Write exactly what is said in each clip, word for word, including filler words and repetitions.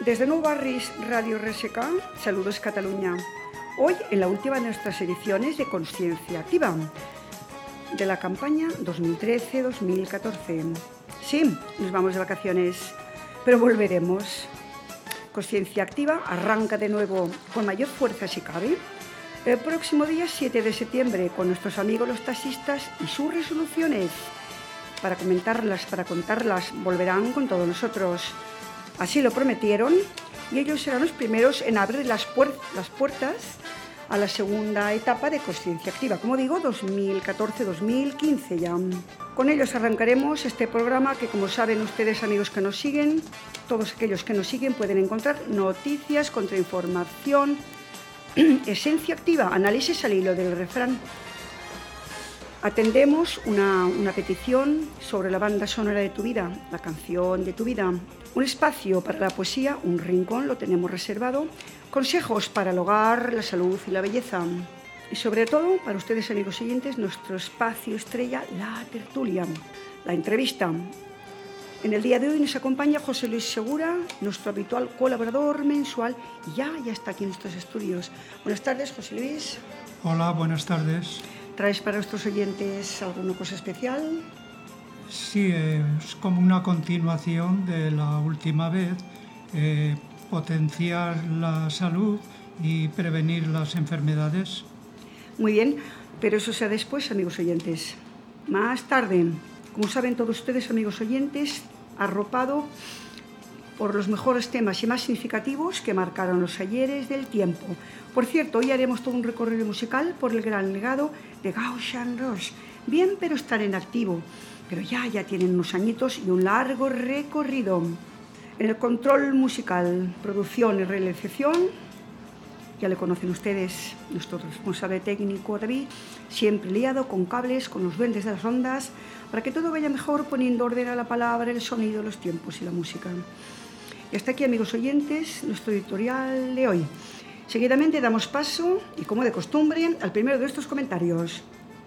Desde Nou Barris, Radio R S K, saludos Cataluña. Hoy en la última de nuestras ediciones de Consciencia Activa, de la campaña dos mil trece dos mil catorce. Sí, nos vamos de vacaciones, pero volveremos. Consciencia Activa arranca de nuevo con mayor fuerza si cabe el próximo día siete de septiembre con nuestros amigos los taxistas y sus resoluciones. Para comentarlas, para contarlas, volverán con todos nosotros. Así lo prometieron y ellos serán los primeros en abrir las, puer- las puertas a la segunda etapa de Consciencia Activa, como digo, dos mil catorce dos mil quince ya. Con ellos arrancaremos este programa que, como saben ustedes, amigos que nos siguen, todos aquellos que nos siguen pueden encontrar noticias, contrainformación, esencia activa, análisis al hilo del refrán. Atendemos una, una petición sobre la banda sonora de tu vida, la canción de tu vida, un espacio para la poesía, un rincón lo tenemos reservado, consejos para el hogar, la salud y la belleza. Y sobre todo, para ustedes, amigos oyentes, nuestro espacio estrella, la tertulia, la entrevista. En el día de hoy nos acompaña José Luis Segura, nuestro habitual colaborador mensual, y ya, ya está aquí en nuestros estudios. Buenas tardes, José Luis. Hola, buenas tardes. ¿Traes para nuestros oyentes alguna cosa especial? Sí, es como una continuación de la última vez, eh, potenciar la salud y prevenir las enfermedades. Muy bien, pero eso sea después, amigos oyentes. Más tarde, como saben todos ustedes, amigos oyentes, arropado por los mejores temas y más significativos que marcaron los ayeres del tiempo. Por cierto, hoy haremos todo un recorrido musical por el gran legado de Gaucho Roche. Bien, pero estar en activo. Pero ya, ya tienen unos añitos y un largo recorrido. En el control musical, producción y realización, ya le conocen ustedes, nuestro responsable técnico David, siempre liado con cables, con los duendes de las ondas, para que todo vaya mejor poniendo orden a la palabra, el sonido, los tiempos y la música. Y hasta aquí, amigos oyentes, nuestro editorial de hoy. Seguidamente damos paso, y como de costumbre, al primero de estos comentarios.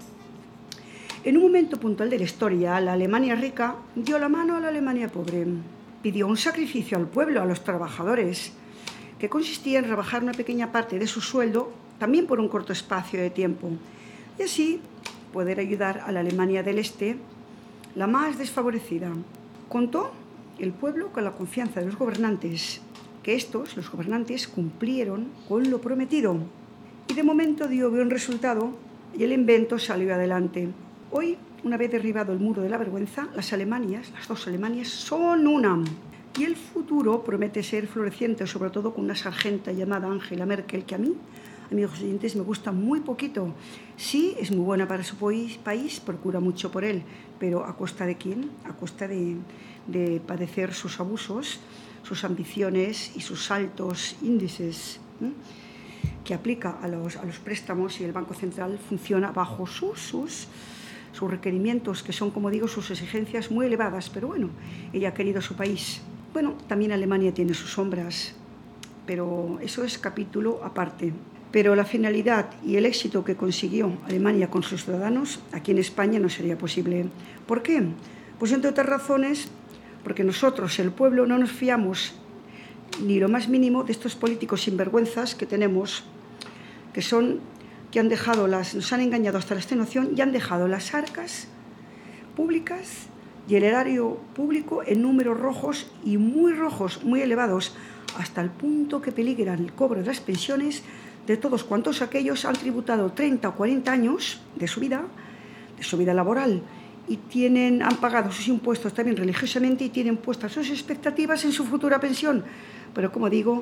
En un momento puntual de la historia, la Alemania rica dio la mano a la Alemania pobre. Pidió un sacrificio al pueblo, a los trabajadores, que consistía en rebajar una pequeña parte de su sueldo, también por un corto espacio de tiempo, y así poder ayudar a la Alemania del Este, la más desfavorecida. Contó el pueblo con la confianza de los gobernantes, que estos, los gobernantes, cumplieron con lo prometido. Y de momento dio buen resultado y el invento salió adelante. Hoy, una vez derribado el muro de la vergüenza, las Alemanias, las dos Alemanias, son una. Y el futuro promete ser floreciente, sobre todo con una sargenta llamada Angela Merkel, que a mí, amigos oyentes, me gusta muy poquito. Sí, es muy buena para su país, procura mucho por él, pero ¿a costa de quién? A costa de, de padecer sus abusos, sus ambiciones y sus altos índices, ¿eh? que aplica a los, a los préstamos, y el Banco Central funciona bajo sus, sus, sus requerimientos, que son, como digo, sus exigencias muy elevadas, pero bueno, ella ha querido su país. Bueno, también Alemania tiene sus sombras, pero eso es capítulo aparte. Pero la finalidad y el éxito que consiguió Alemania con sus ciudadanos, aquí en España no sería posible. ¿Por qué? Pues entre otras razones, porque nosotros, el pueblo, no nos fiamos ni lo más mínimo de estos políticos sinvergüenzas que tenemos, que son, que han dejado las, nos han engañado hasta la extenuación y han dejado las arcas públicas y el erario público en números rojos y muy rojos, muy elevados, hasta el punto que peligran el cobro de las pensiones de todos cuantos aquellos han tributado treinta o cuarenta años de su vida, de su vida laboral, y tienen, han pagado sus impuestos también religiosamente y tienen puestas sus expectativas en su futura pensión. Pero, como digo,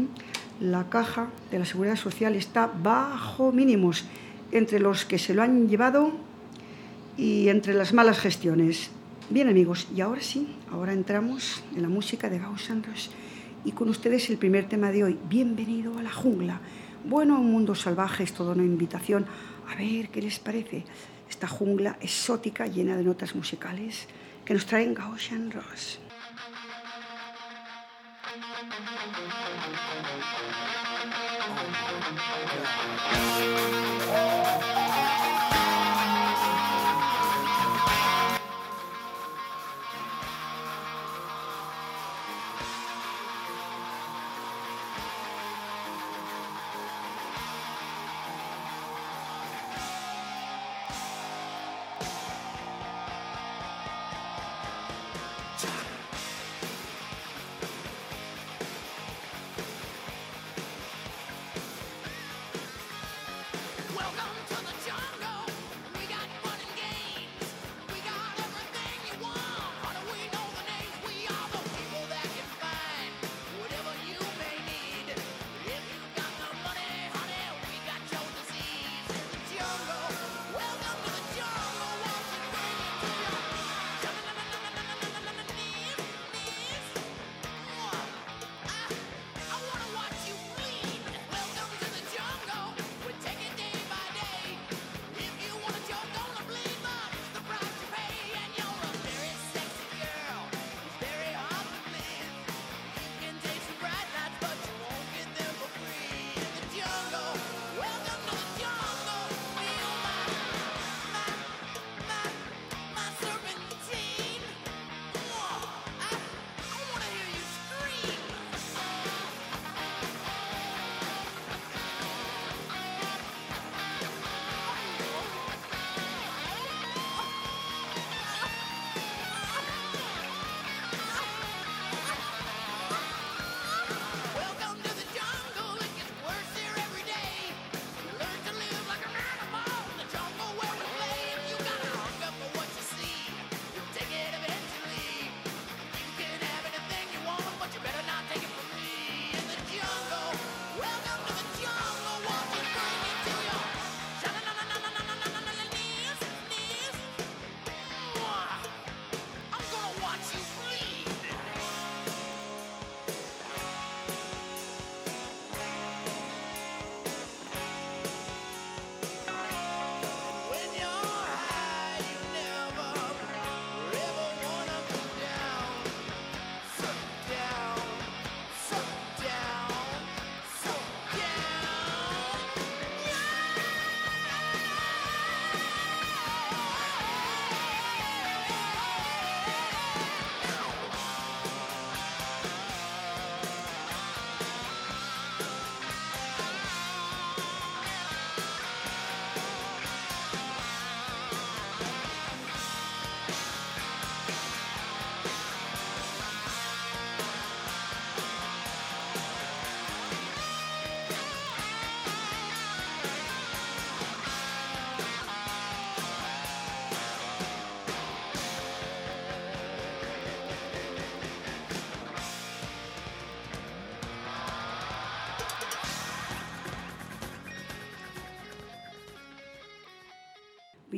la caja de la Seguridad Social está bajo mínimos entre los que se lo han llevado y entre las malas gestiones. Bien, amigos, y ahora sí, ahora entramos en la música de Gaucho Roche y con ustedes el primer tema de hoy, Bienvenido a la jungla. Bueno, un mundo salvaje es toda una invitación. A ver qué les parece esta jungla exótica llena de notas musicales que nos traen Gaucho Roche.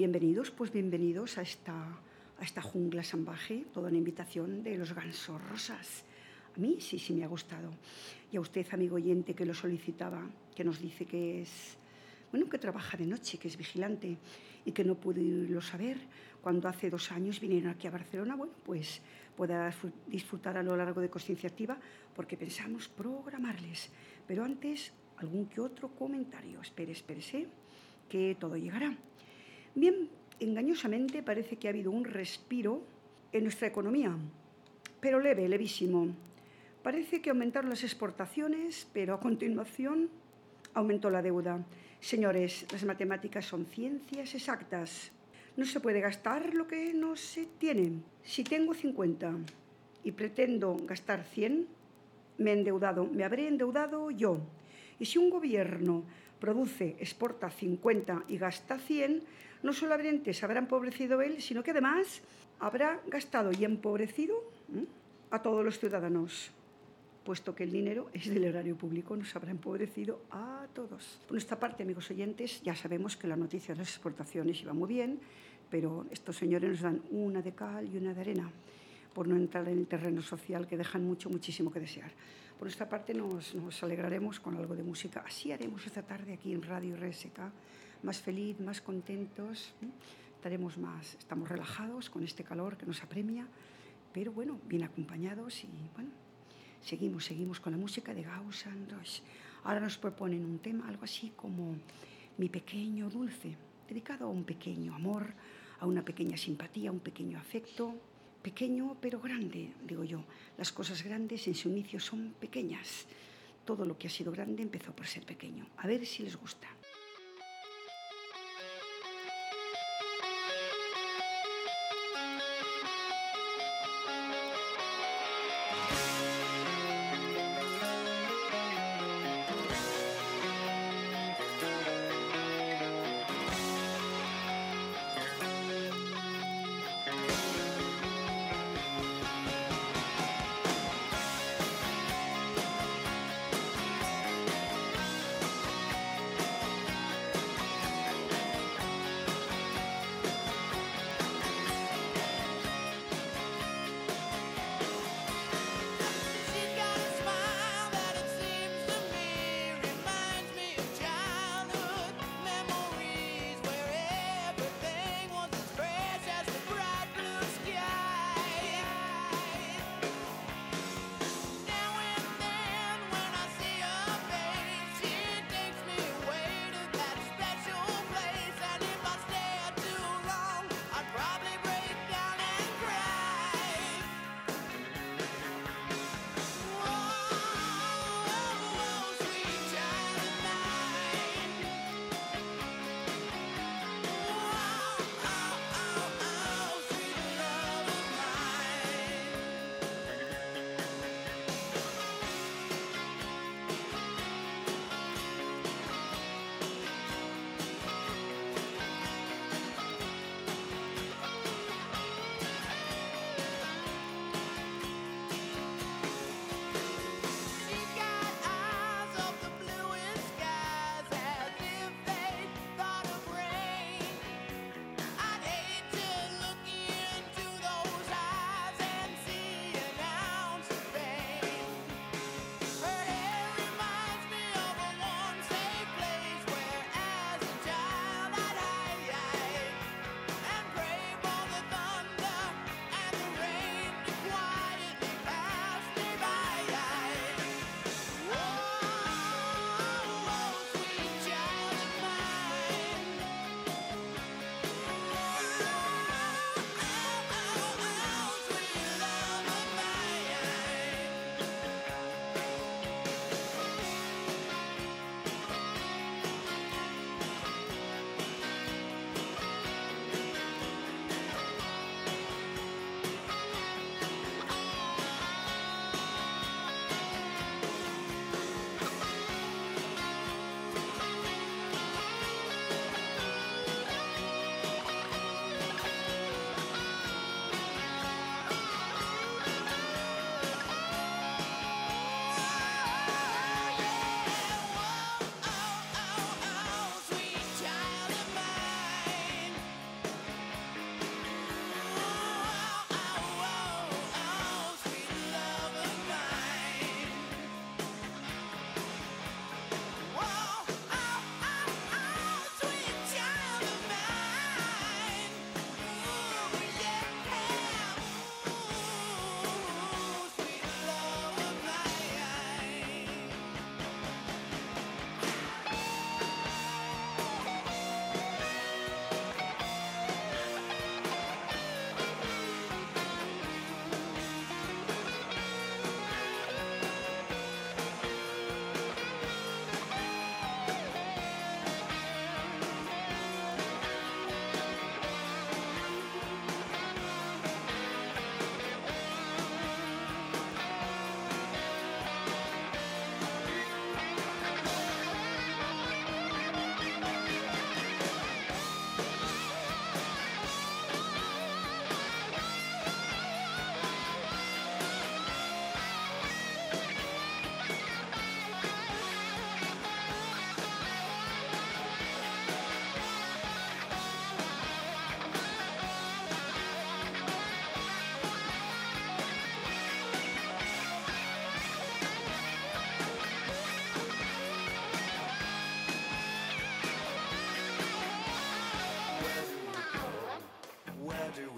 bienvenidos, pues bienvenidos a esta, a esta jungla salvaje, toda una invitación de los gansos rosas. A mí sí, sí me ha gustado. Y a usted, amigo oyente, que lo solicitaba, que nos dice que es, bueno, que trabaja de noche, que es vigilante y que no pudo irlo a ver cuando hace dos años vinieron aquí a Barcelona, bueno, pues pueda disfrutar a lo largo de Consciencia Activa, porque pensamos programarles. Pero antes, algún que otro comentario. Espere, espérese, que todo llegará. Bien, engañosamente parece que ha habido un respiro en nuestra economía, pero leve, levísimo. Parece que aumentaron las exportaciones, pero a continuación aumentó la deuda. Señores, las matemáticas son ciencias exactas. No se puede gastar lo que no se tiene. Si tengo cincuenta y pretendo gastar cien, me he endeudado, me habré endeudado yo. Y si un gobierno produce, exporta cincuenta y gasta cien, no solamente se habrá empobrecido él, sino que además habrá gastado y empobrecido ¿eh? a todos los ciudadanos, puesto que el dinero es del erario público, nos habrá empobrecido a todos. Por nuestra parte, amigos oyentes, ya sabemos que la noticia de las exportaciones iba muy bien, pero estos señores nos dan una de cal y una de arena, por no entrar en el terreno social, que dejan mucho, muchísimo que desear. Por nuestra parte nos, nos alegraremos con algo de música. Así haremos esta tarde aquí en Radio R S K, más feliz, más contentos, ¿eh? Estaremos más, estamos relajados con este calor que nos apremia, pero bueno, bien acompañados y bueno, seguimos, seguimos con la música de Guns N' Roses. Ahora nos proponen un tema, algo así como Mi pequeño dulce, dedicado a un pequeño amor, a una pequeña simpatía, a un pequeño afecto. Pequeño pero grande, digo yo. Las cosas grandes en su inicio son pequeñas. Todo lo que ha sido grande empezó por ser pequeño. A ver si les gusta.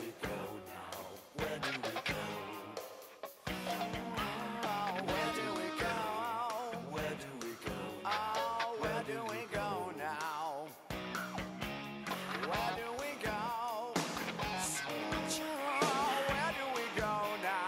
we go now? Where do we go? Where do we go? Where do we go? Oh, where do we go now? Where do we go? Where do we go now?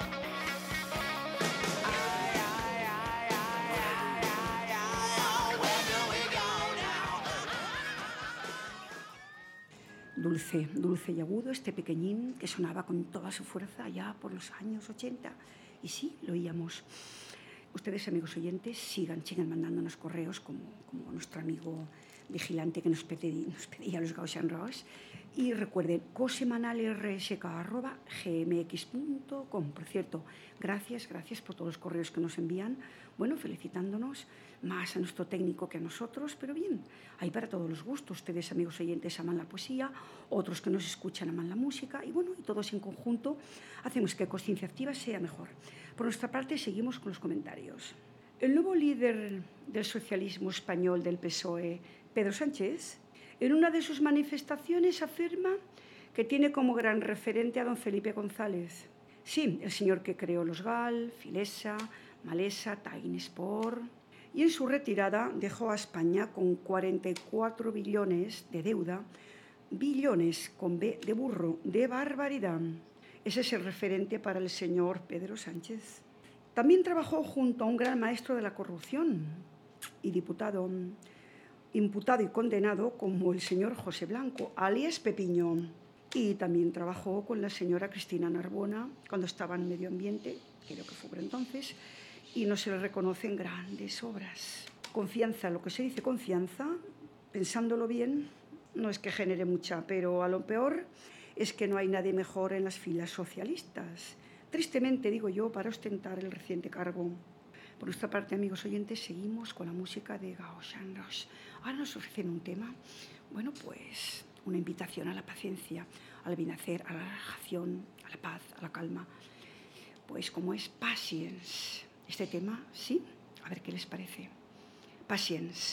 Dulce, dulce y agudo, este pequeñín que sonaba con toda su fuerza allá por los años ochenta. Y sí, lo oíamos. Ustedes, amigos oyentes, sigan, sigan mandándonos correos como, como nuestro amigo vigilante que nos pedía, nos pedía los Gaussian Ross. Y recuerden, cosemanalrsk arroba gmx punto com. Por cierto, gracias, gracias por todos los correos que nos envían. Bueno, felicitándonos más a nuestro técnico que a nosotros, pero bien, hay para todos los gustos. Ustedes, amigos oyentes, aman la poesía, otros que nos escuchan aman la música y bueno, y todos en conjunto hacemos que Conciencia Activa sea mejor. Por nuestra parte, seguimos con los comentarios. El nuevo líder del socialismo español del P S O E, Pedro Sánchez, en una de sus manifestaciones afirma que tiene como gran referente a don Felipe González. Sí, el señor que creó los G A L, Filesa, Malesa, Time Sport. Y en su retirada dejó a España con cuarenta y cuatro billones de deuda, billones con B de burro, de barbaridad. Ese es el referente para el señor Pedro Sánchez. También trabajó junto a un gran maestro de la corrupción y diputado, imputado y condenado como el señor José Blanco, alias Pepiño. Y también trabajó con la señora Cristina Narbona cuando estaba en Medio Ambiente, creo que fue por entonces, y no se le reconocen grandes obras. Confianza, lo que se dice confianza, pensándolo bien, no es que genere mucha, pero a lo peor es que no hay nadie mejor en las filas socialistas. Tristemente, digo yo, para ostentar el reciente cargo. Por nuestra parte, amigos oyentes, seguimos con la música de Gaussian Ross. Ahora nos ofrecen un tema, bueno, pues una invitación a la paciencia, al bienacer, a la relajación, a la paz, a la calma. Pues como es Patience. Este tema, ¿sí? A ver qué les parece. Patience.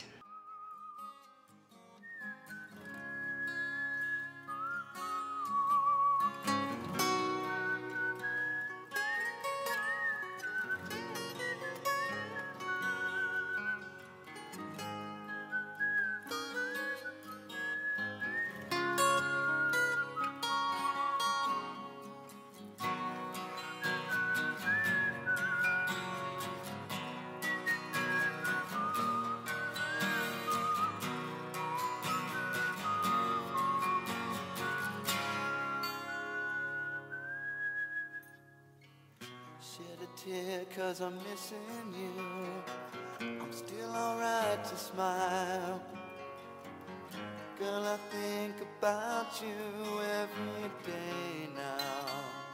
Shed a tear cause I'm missing you. I'm still alright to smile. Girl, I think about you every day now.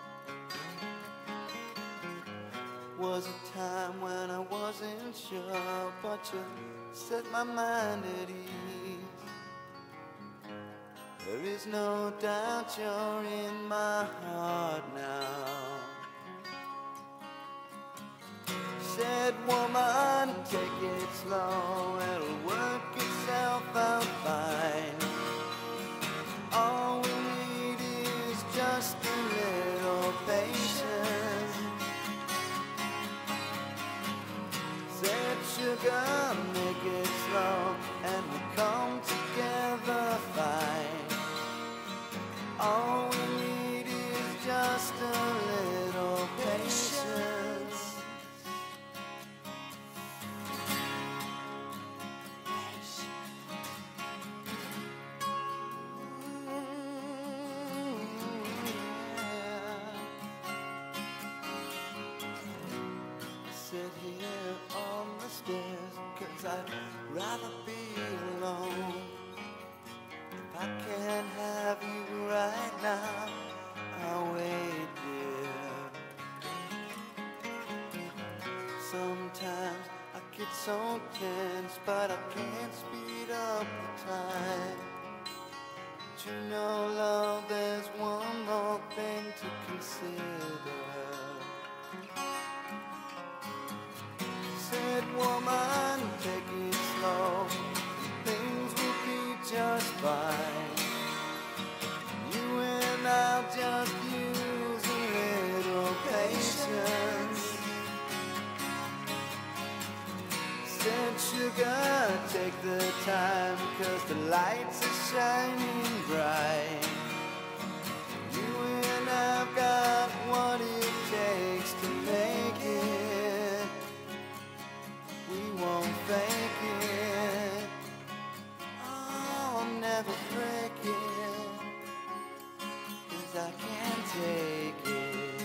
Was a time when I wasn't sure, but you set my mind at ease. There is no doubt you're in my heart now. Said woman, take it slow, it'll work itself out fine. All we need is just a little patience. Said sugar, make it slow, and we'll come together fine. All we need is just a little patience. Sit here on the stairs, cause I'd rather be alone. If I can't have you right now, I'll wait, dear. Sometimes I get so tense, but I can't speed up the time. But you know, love, there's one more thing to consider. Said woman, take it slow, things will be just fine. You and I'll sugar, take the time, cause the lights are shining bright. You and I've got what it takes to make it. We won't fake it. Oh, I'll never break it, cause I can't take it.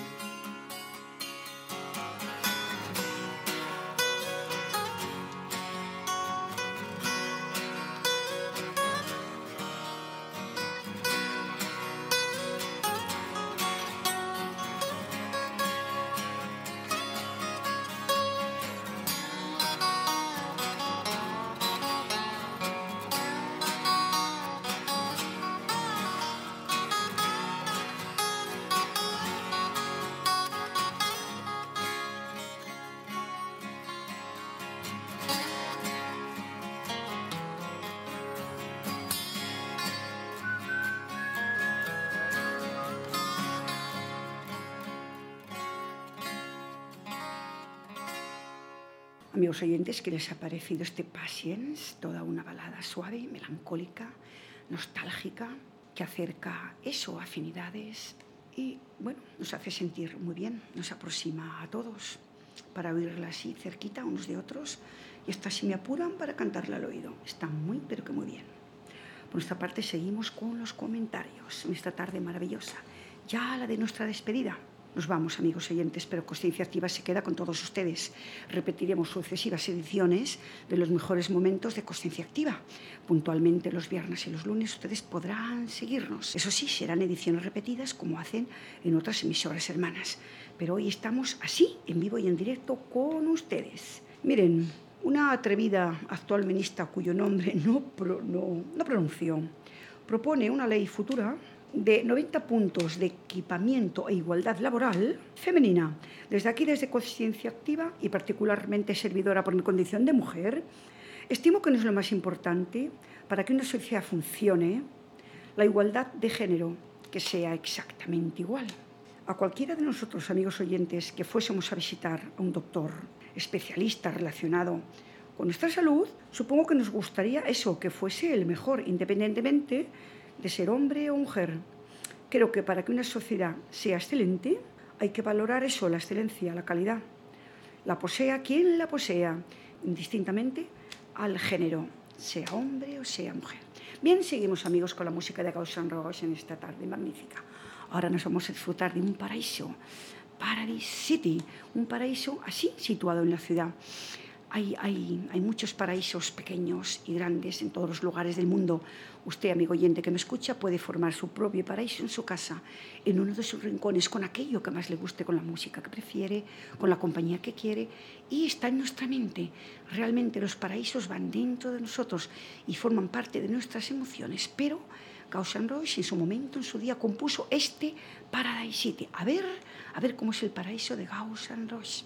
Amigos oyentes, ¿qué les ha parecido este Patience? Toda una balada suave, melancólica, nostálgica, que acerca eso, afinidades y, bueno, nos hace sentir muy bien, nos aproxima a todos para oírla así cerquita unos de otros y hasta si me apuran para cantarla al oído. Está muy, pero que muy bien. Por nuestra parte seguimos con los comentarios en esta tarde maravillosa, ya la de nuestra despedida. Nos vamos, amigos oyentes, pero Consciencia Activa se queda con todos ustedes. Repetiremos sucesivas ediciones de los mejores momentos de Consciencia Activa. Puntualmente los viernes y los lunes ustedes podrán seguirnos. Eso sí, serán ediciones repetidas como hacen en otras emisoras hermanas. Pero hoy estamos así, en vivo y en directo, con ustedes. Miren, una atrevida actual ministra cuyo nombre no, pro, no, no pronunció, propone una ley futura de noventa puntos de equipamiento e igualdad laboral femenina. Desde aquí, desde Consciencia Activa y particularmente servidora por mi condición de mujer, estimo que no es lo más importante para que una sociedad funcione la igualdad de género, que sea exactamente igual. A cualquiera de nosotros, amigos oyentes, que fuésemos a visitar a un doctor especialista relacionado con nuestra salud, supongo que nos gustaría eso, que fuese el mejor, independientemente de ser hombre o mujer. Creo que para que una sociedad sea excelente hay que valorar eso, la excelencia, la calidad. La posea quien la posea, indistintamente al género, sea hombre o sea mujer. Bien, seguimos, amigos, con la música de Guns N' Roses en esta tarde magnífica. Ahora nos vamos a disfrutar de un paraíso, Paradise City, un paraíso así situado en la ciudad. Hay, hay, hay muchos paraísos pequeños y grandes en todos los lugares del mundo. Usted, amigo oyente que me escucha, puede formar su propio paraíso en su casa, en uno de sus rincones, con aquello que más le guste, con la música que prefiere, con la compañía que quiere, y está en nuestra mente. Realmente los paraísos van dentro de nosotros y forman parte de nuestras emociones, pero Guns N' Roses en su momento, en su día, compuso este Paradise City. A ver, a ver cómo es el paraíso de Guns N' Roses.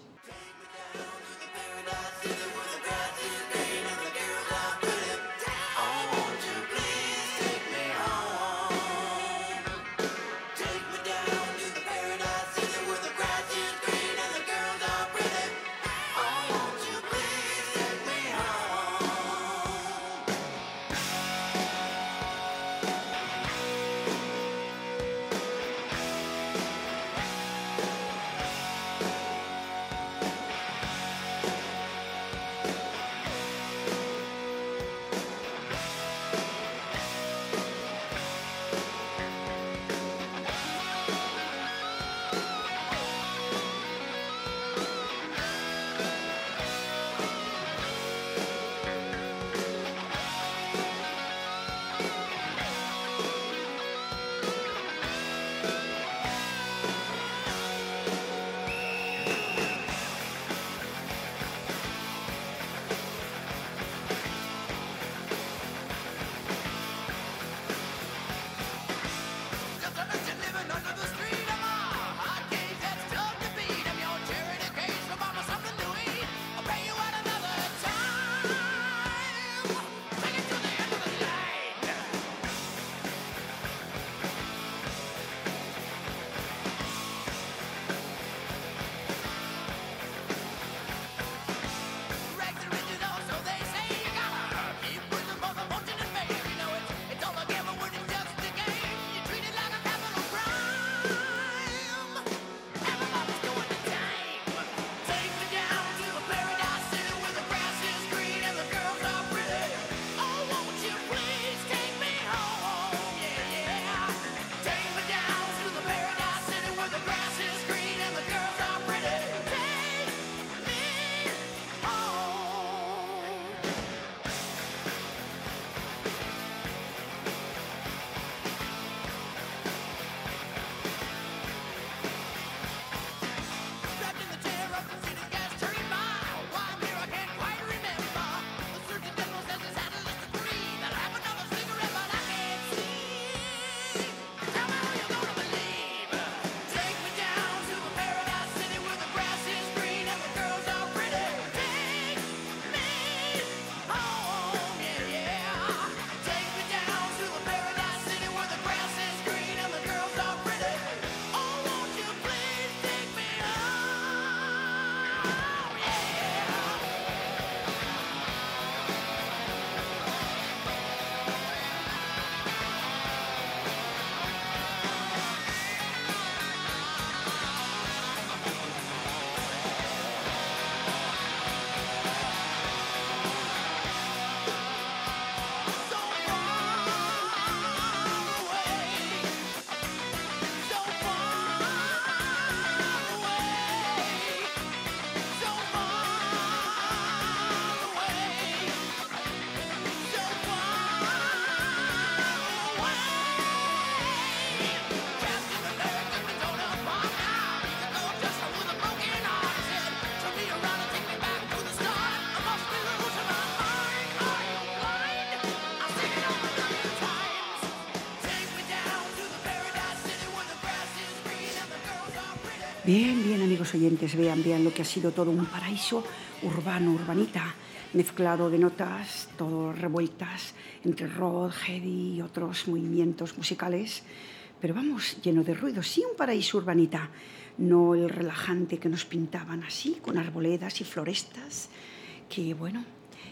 Bien, bien, amigos oyentes, vean, vean lo que ha sido todo un paraíso urbano, urbanita, mezclado de notas, todo revueltas entre rock, heavy y otros movimientos musicales, pero vamos, lleno de ruido, sí, un paraíso urbanita, no el relajante que nos pintaban así, con arboledas y florestas, que bueno,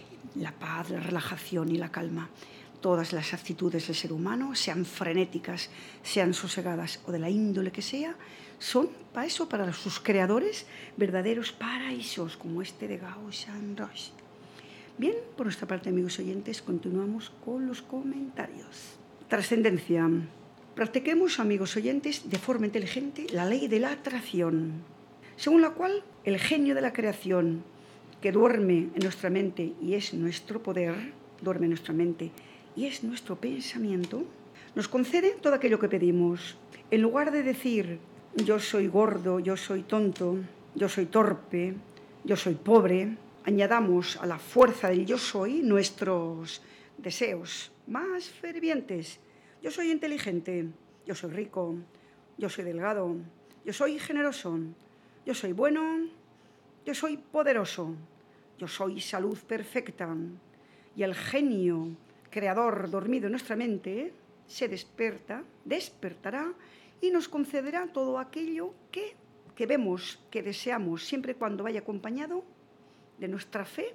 la paz, la relajación y la calma, todas las actitudes del ser humano, sean frenéticas, sean sosegadas o de la índole que sea, son para eso, para sus creadores, verdaderos paraísos como este de Gauss-Jean Roche. Bien, por nuestra parte, amigos oyentes, continuamos con los comentarios. Trascendencia. Practiquemos, amigos oyentes, de forma inteligente la ley de la atracción, según la cual el genio de la creación, que duerme en nuestra mente y es nuestro poder, duerme en nuestra mente y es nuestro pensamiento, nos concede todo aquello que pedimos. En lugar de decir, yo soy gordo, yo soy tonto, yo soy torpe, yo soy pobre, añadamos a la fuerza del yo soy nuestros deseos más fervientes. Yo soy inteligente, yo soy rico, yo soy delgado, yo soy generoso, yo soy bueno, yo soy poderoso, yo soy salud perfecta. Y el genio creador dormido en nuestra mente se despierta, despertará y nos concederá todo aquello que, que vemos, que deseamos, siempre y cuando vaya acompañado de nuestra fe,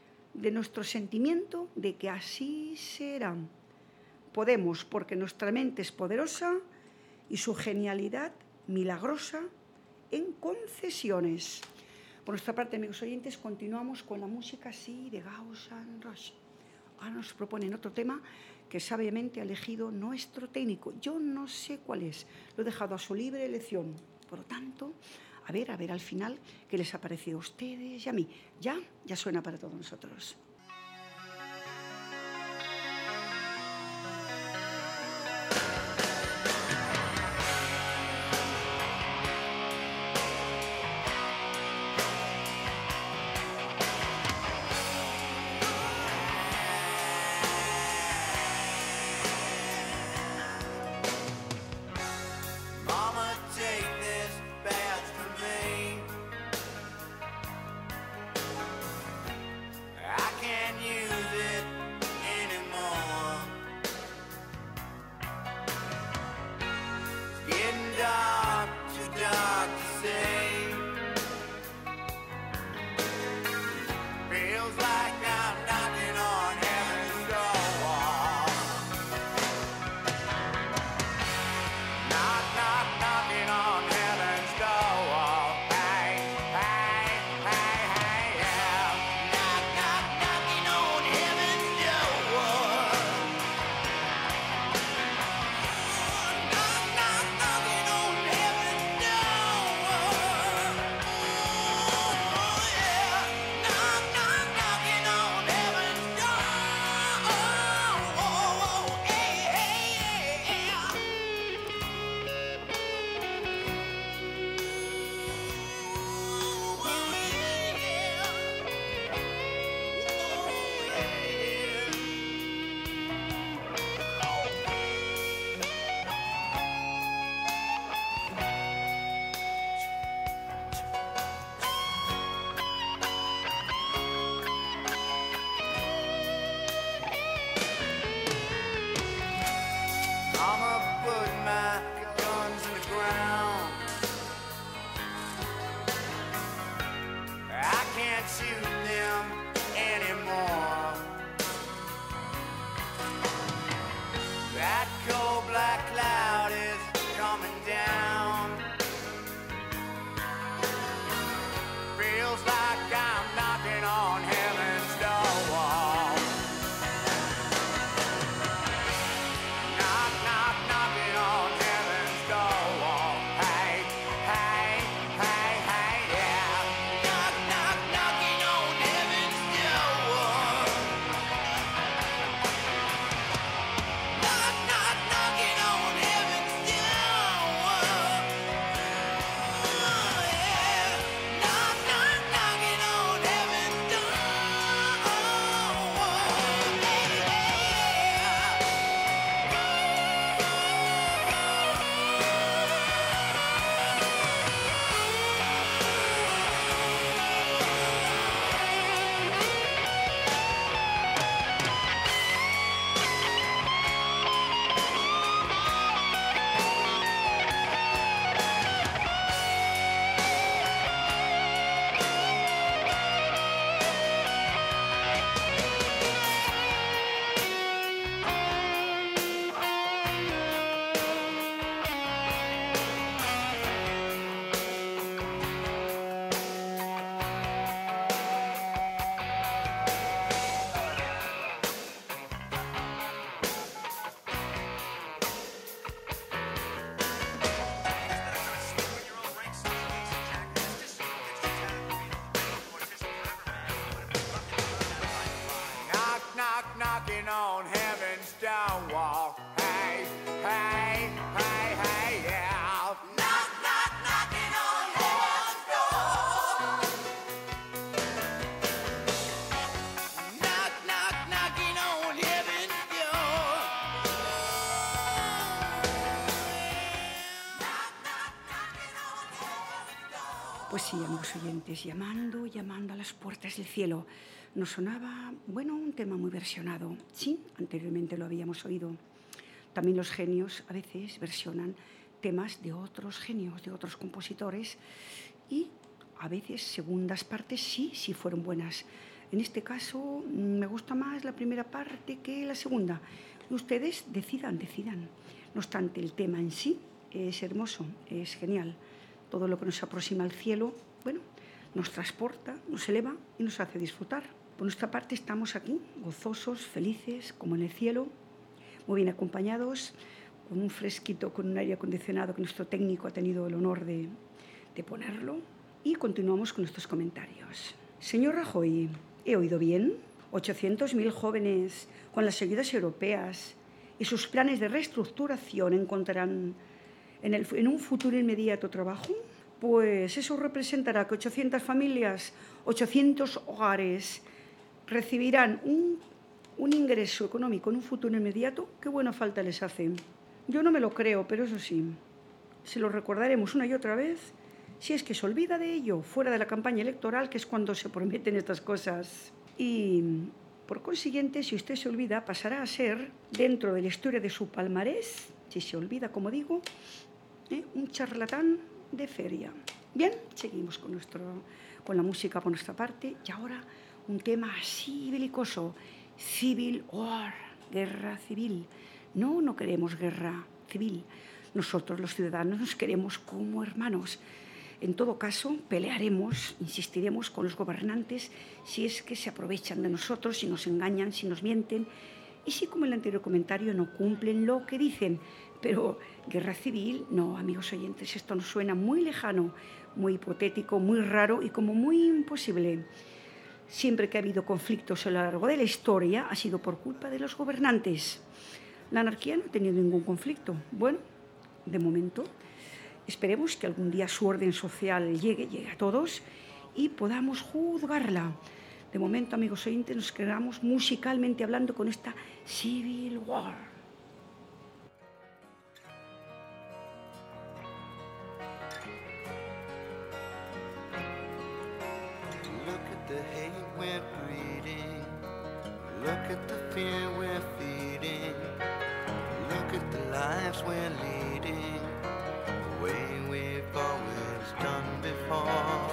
de nuestro sentimiento de que así será. Podemos, porque nuestra mente es poderosa y su genialidad milagrosa en concesiones. Por nuestra parte, amigos oyentes, continuamos con la música así de Gauss-Jean Roche. Ahora nos proponen otro tema que sabiamente ha elegido nuestro técnico. Yo no sé cuál es, lo he dejado a su libre elección. Por lo tanto, a ver, a ver al final qué les ha parecido a ustedes y a mí. Ya, ya suena para todos nosotros. I can't Pues sí, amigos oyentes, llamando, llamando a las puertas del cielo. Nos sonaba, bueno, un tema muy versionado. Sí, anteriormente lo habíamos oído. También los genios a veces versionan temas de otros genios, de otros compositores, y a veces segundas partes sí, sí fueron buenas. En este caso me gusta más la primera parte que la segunda. Ustedes decidan, decidan. No obstante, el tema en sí es hermoso, es genial. Todo lo que nos aproxima al cielo, bueno, nos transporta, nos eleva y nos hace disfrutar. Por nuestra parte estamos aquí, gozosos, felices, como en el cielo, muy bien acompañados, con un fresquito, con un aire acondicionado que nuestro técnico ha tenido el honor de, de ponerlo. Y continuamos con nuestros comentarios. Señor Rajoy, ¿he oído bien? ochocientos mil jóvenes con las ayudas europeas y sus planes de reestructuración encontrarán en, el, en un futuro inmediato trabajo. Pues eso representará que ochocientas familias, ochocientos hogares recibirán un, un ingreso económico en un futuro inmediato. Qué buena falta les hace. Yo no me lo creo, pero eso sí, se lo recordaremos una y otra vez si es que se olvida de ello fuera de la campaña electoral, que es cuando se prometen estas cosas. Y por consiguiente, si usted se olvida, pasará a ser, dentro de la historia de su palmarés, si se olvida, como digo, ¿eh? un charlatán de feria. Bien, seguimos con, nuestro, con la música por nuestra parte. Y ahora un tema así belicoso, civil war, guerra civil. No, no queremos guerra civil. Nosotros, los ciudadanos, nos queremos como hermanos. En todo caso, pelearemos, insistiremos con los gobernantes si es que se aprovechan de nosotros, si nos engañan, si nos mienten y si, como en el anterior comentario, no cumplen lo que dicen. Pero guerra civil, no, amigos oyentes, esto nos suena muy lejano, muy hipotético, muy raro y como muy imposible. Siempre que ha habido conflictos a lo largo de la historia ha sido por culpa de los gobernantes. La anarquía no ha tenido ningún conflicto. Bueno, de momento, esperemos que algún día su orden social llegue, llegue a todos y podamos juzgarla. De momento, amigos oyentes, nos quedamos musicalmente hablando con esta Civil War. Look at the hate we're breeding. Look at the fear we're feeding. Look at the lives we're leading. The way we've always done before.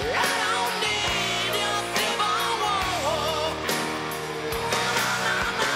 Na na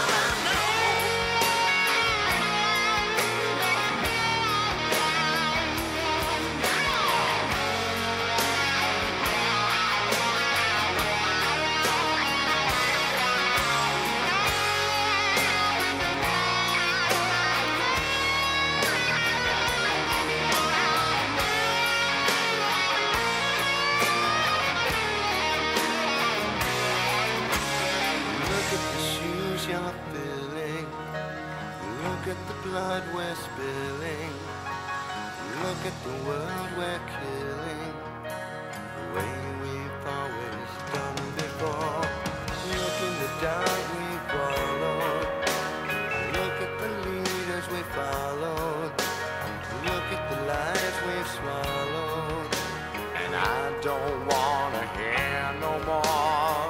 blood we're spilling. Look at the world we're killing, the way we've always done before. Look in the dark we followed. Look at the leaders we followed. Look at the lies we've swallowed. And I don't wanna hear no more.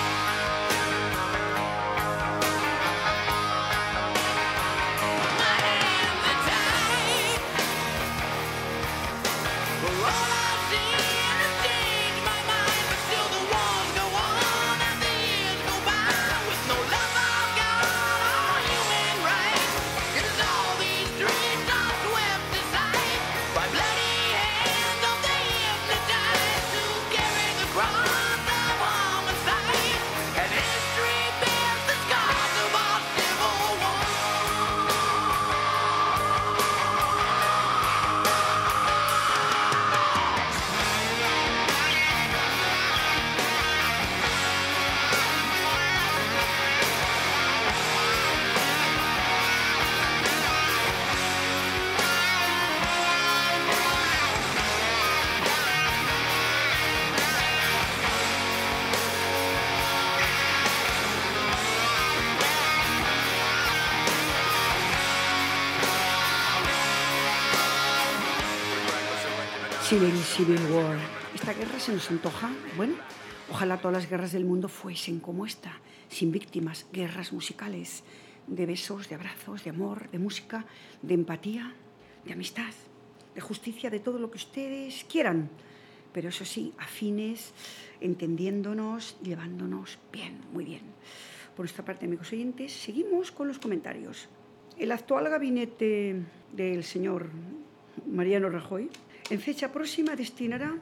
Civil, Civil War. Esta guerra se nos antoja. Bueno, ojalá todas las guerras del mundo fuesen como esta, sin víctimas, guerras musicales, de besos, de abrazos, de amor, de música, de empatía, de amistad, de justicia, de todo lo que ustedes quieran. Pero eso sí, afines, entendiéndonos, llevándonos bien, muy bien. Por nuestra parte, amigos oyentes, seguimos con los comentarios. El actual gabinete del señor Mariano Rajoy, en fecha próxima, destinará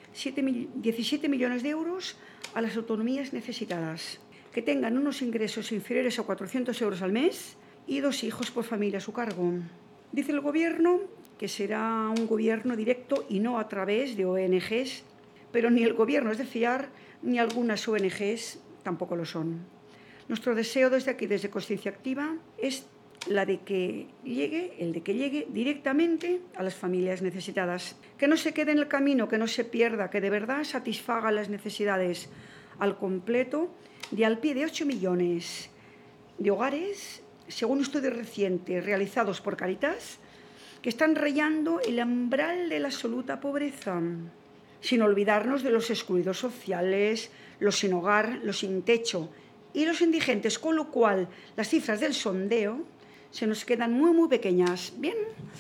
diecisiete millones de euros a las autonomías necesitadas, que tengan unos ingresos inferiores a cuatrocientos euros al mes y dos hijos por familia a su cargo. Dice el Gobierno que será un gobierno directo y no a través de O N Ges, pero ni el Gobierno es de fiar, ni algunas O N Ges tampoco lo son. Nuestro deseo desde aquí, desde Consciencia Activa, es la de que llegue, el de que llegue directamente a las familias necesitadas. Que no se quede en el camino, que no se pierda, que de verdad satisfaga las necesidades al completo de al pie de ocho millones de hogares, según estudios recientes realizados por Caritas, que están rayando el umbral de la absoluta pobreza, sin olvidarnos de los excluidos sociales, los sin hogar, los sin techo y los indigentes, con lo cual las cifras del sondeo se nos quedan muy, muy pequeñas. Bien,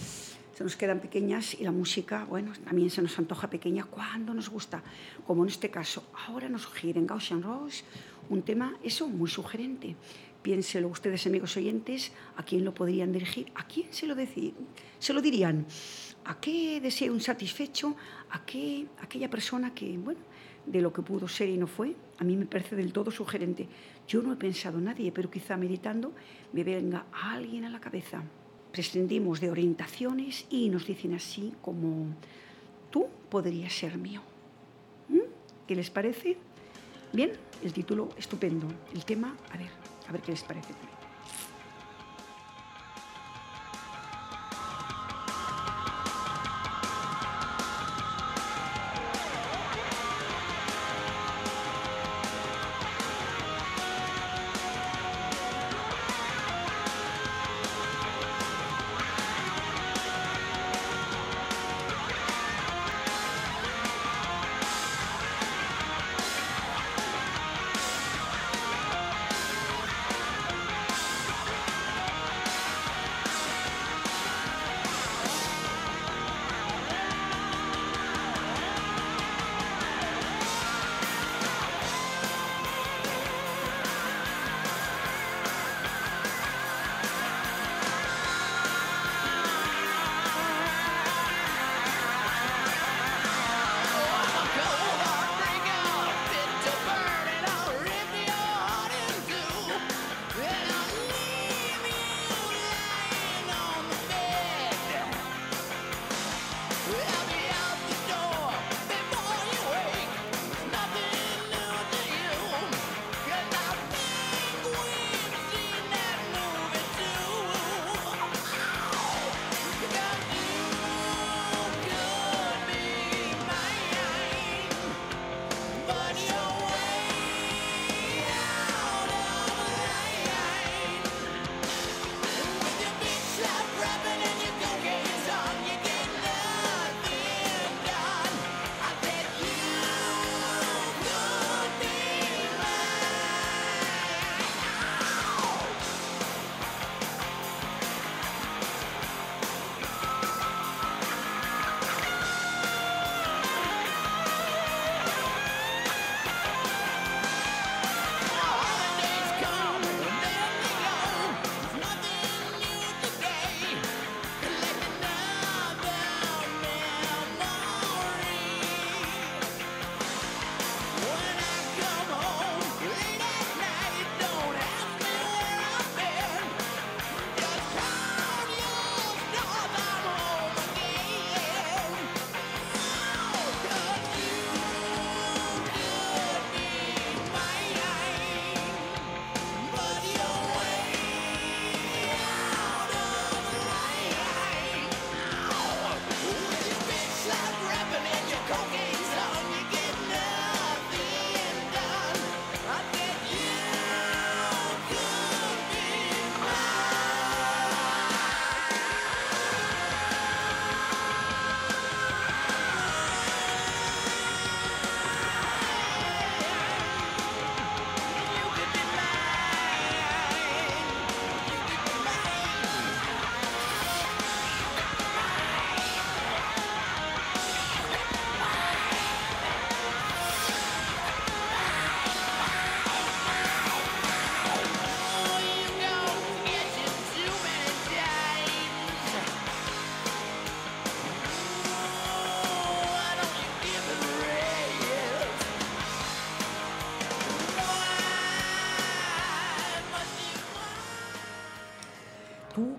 se nos quedan pequeñas y la música, bueno, también se nos antoja pequeña cuando nos gusta, como en este caso. Ahora nos sugieren Guns N' Roses, un tema, eso, muy sugerente. Piénselo ustedes, amigos oyentes, ¿a quién lo podrían dirigir? ¿A quién se lo, decir, se lo dirían? ¿A qué desea un satisfecho? ¿A qué aquella persona que, bueno, de lo que pudo ser y no fue? A mí me parece del todo sugerente. Yo no he pensado en nadie, pero quizá meditando me venga a alguien a la cabeza. Prescindimos de orientaciones y nos dicen así como: tú podrías ser mío. ¿Mm? ¿Qué les parece? Bien, el título estupendo. El tema, a ver, a ver qué les parece también.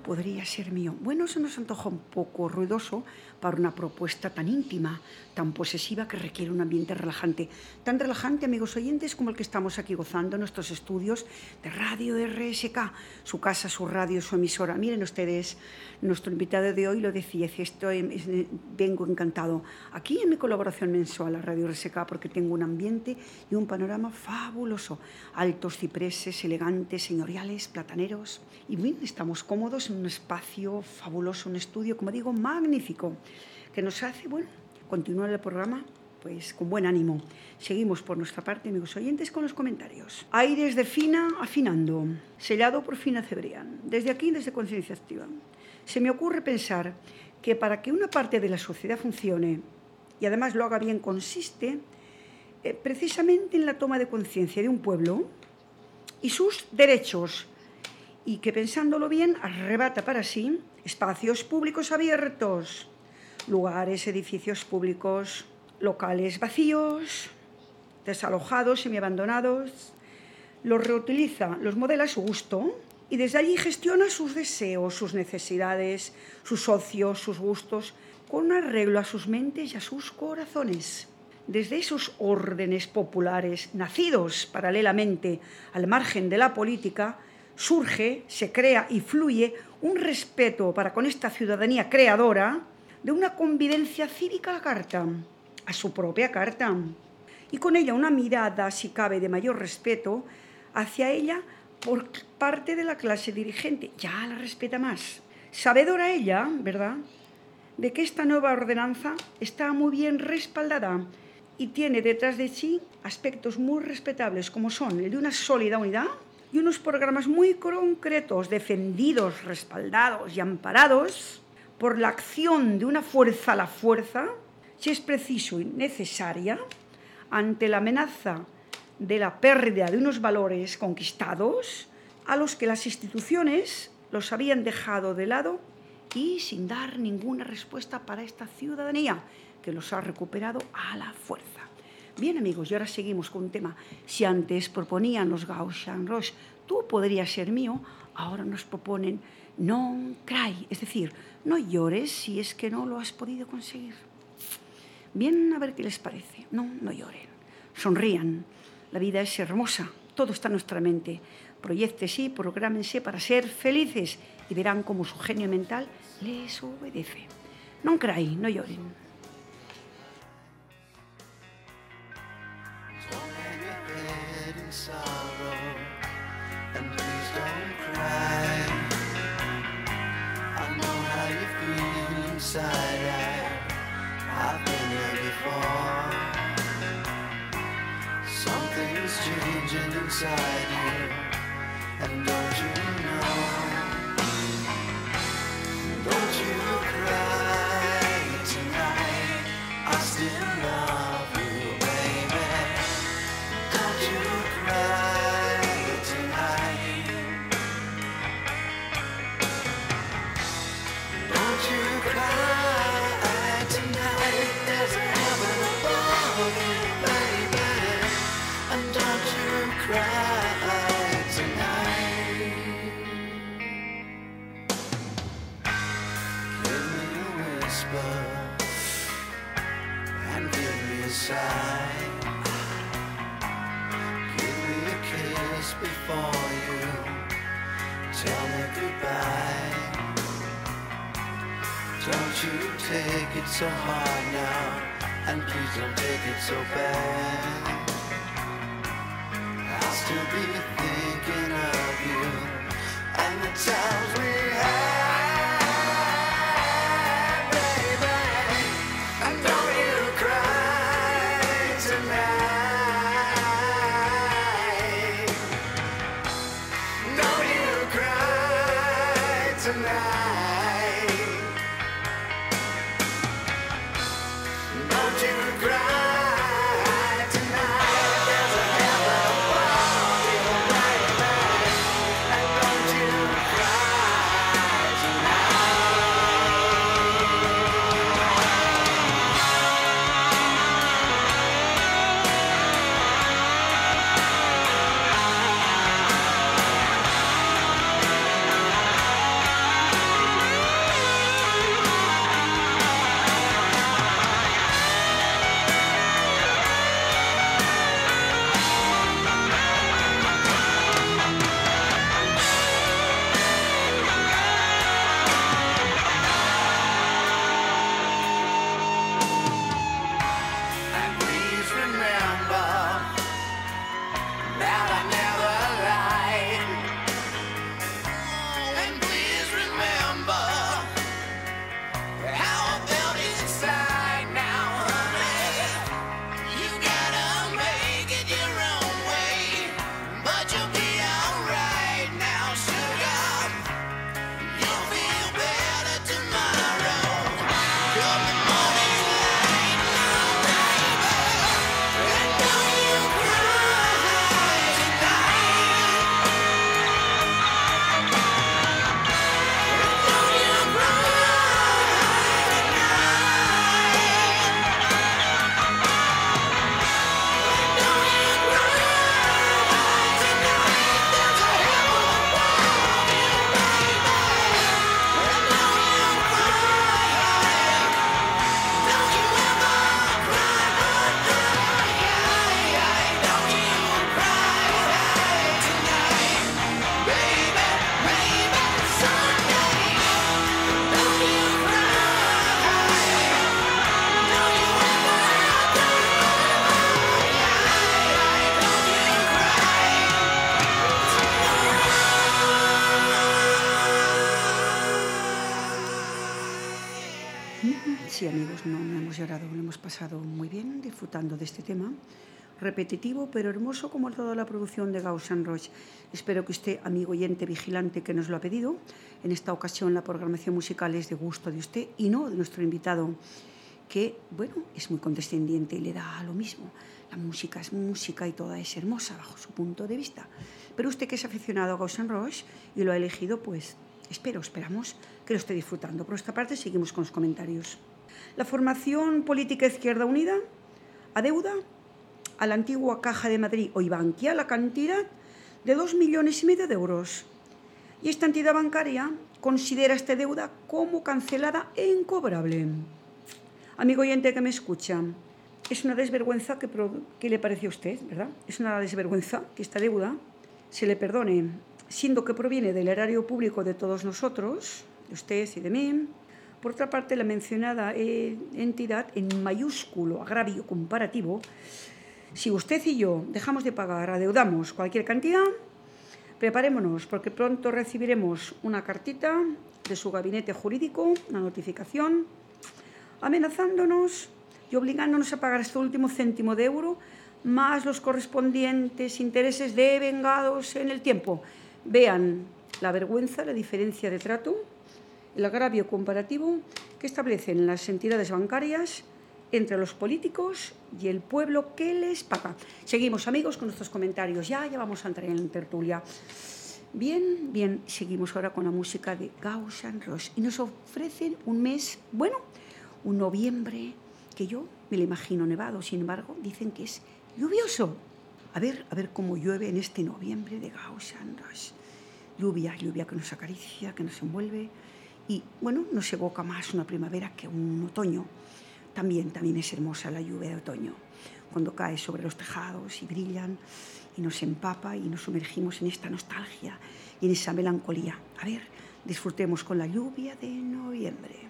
podría ser mío. Bueno, eso nos antoja un poco ruidoso para una propuesta tan íntima, tan posesiva, que requiere un ambiente relajante. Tan relajante, amigos oyentes, como el que estamos aquí gozando en nuestros estudios de Radio R S K, su casa, su radio, su emisora. Miren ustedes, nuestro invitado de hoy lo decía, estoy, vengo encantado aquí en mi colaboración mensual a Radio R S K porque tengo un ambiente y un panorama fabuloso. Altos cipreses, elegantes, señoriales, plataneros. Y bien, estamos cómodos en un espacio fabuloso, un estudio, como digo, magnífico, que nos hace, bueno, continuar el programa pues con buen ánimo. Seguimos por nuestra parte, amigos oyentes, con los comentarios. Aires de Fina afinando, sellado por Fina Cebrián. Desde aquí, desde Conciencia Activa, se me ocurre pensar que para que una parte de la sociedad funcione y además lo haga bien, consiste eh, precisamente en la toma de conciencia de un pueblo y sus derechos, y que, pensándolo bien, arrebata para sí espacios públicos abiertos, lugares, edificios públicos, locales vacíos, desalojados, semiabandonados, los reutiliza, los modela a su gusto y desde allí gestiona sus deseos, sus necesidades, sus ocios, sus gustos, con arreglo a sus mentes y a sus corazones. Desde esos órdenes populares, nacidos paralelamente al margen de la política, surge, se crea y fluye un respeto para con esta ciudadanía creadora de una convivencia cívica a la carta, a su propia carta, y con ella una mirada, si cabe, de mayor respeto hacia ella por parte de la clase dirigente. Ya la respeta más. Sabedora ella, ¿verdad?, de que esta nueva ordenanza está muy bien respaldada y tiene detrás de sí aspectos muy respetables, como son el de una sólida unidad y unos programas muy concretos, defendidos, respaldados y amparados por la acción de una fuerza a la fuerza, si es preciso y necesaria, ante la amenaza de la pérdida de unos valores conquistados a los que las instituciones los habían dejado de lado y sin dar ninguna respuesta para esta ciudadanía que los ha recuperado a la fuerza. Bien, amigos, y ahora seguimos con un tema. Si antes proponían los Gauchan Roche, tú podrías ser mío, ahora nos proponen non cry, es decir, no llores si es que no lo has podido conseguir. Bien, a ver qué les parece. No, no lloren, sonrían. La vida es hermosa, todo está en nuestra mente. Proyéctese, prográmense para ser felices y verán cómo su genio mental les obedece. Non cry, no lloren. I've been there before. Something's changing inside you, and don't you know? Don't you cry tonight, I still love you, baby. Don't you cry tonight. Don't you cry. Give me a kiss before you tell me goodbye. Don't you take it so hard now, and please don't take it so bad. I'll still be thinking of you and the times we had. Cry. hemos llorado, lo hemos pasado muy bien disfrutando de este tema, repetitivo pero hermoso como toda la producción de Gauss and Roche. Espero que usted, amigo oyente vigilante que nos lo ha pedido, en esta ocasión la programación musical es de gusto de usted y no de nuestro invitado, que, bueno, es muy condescendiente y le da lo mismo. La música es música y toda es hermosa bajo su punto de vista. Pero usted que es aficionado a Gauss and Roche y lo ha elegido, pues espero, esperamos que lo esté disfrutando. Por esta parte seguimos con los comentarios. La formación política Izquierda Unida adeuda a la antigua Caja de Madrid o Bankia la cantidad de dos millones y medio de euros. Y esta entidad bancaria considera esta deuda como cancelada e incobrable. Amigo oyente que me escucha, es una desvergüenza que, que le parece a usted, ¿verdad? Es una desvergüenza que esta deuda se le perdone, siendo que proviene del erario público de todos nosotros, de usted y de mí. Por otra parte, la mencionada eh, entidad, en mayúsculo agravio comparativo, si usted y yo dejamos de pagar, adeudamos cualquier cantidad, preparémonos, porque pronto recibiremos una cartita de su gabinete jurídico, una notificación, amenazándonos y obligándonos a pagar hasta el último céntimo de euro, más los correspondientes intereses devengados en el tiempo. Vean la vergüenza, la diferencia de trato, el agravio comparativo que establecen las entidades bancarias entre los políticos y el pueblo que les paga. Seguimos, amigos, con nuestros comentarios. Ya, ya vamos a entrar en la tertulia. Bien, bien, seguimos ahora con la música de Gauss and Roche y nos ofrecen un mes, bueno, un noviembre que yo me lo imagino nevado, sin embargo, dicen que es lluvioso. A ver, a ver cómo llueve en este noviembre de Gauss and Roche. Lluvia, lluvia que nos acaricia, que nos envuelve y, bueno, nos evoca más una primavera que un otoño. También, también es hermosa la lluvia de otoño, cuando cae sobre los tejados y brillan y nos empapa y nos sumergimos en esta nostalgia y en esa melancolía. A ver, disfrutemos con la lluvia de noviembre.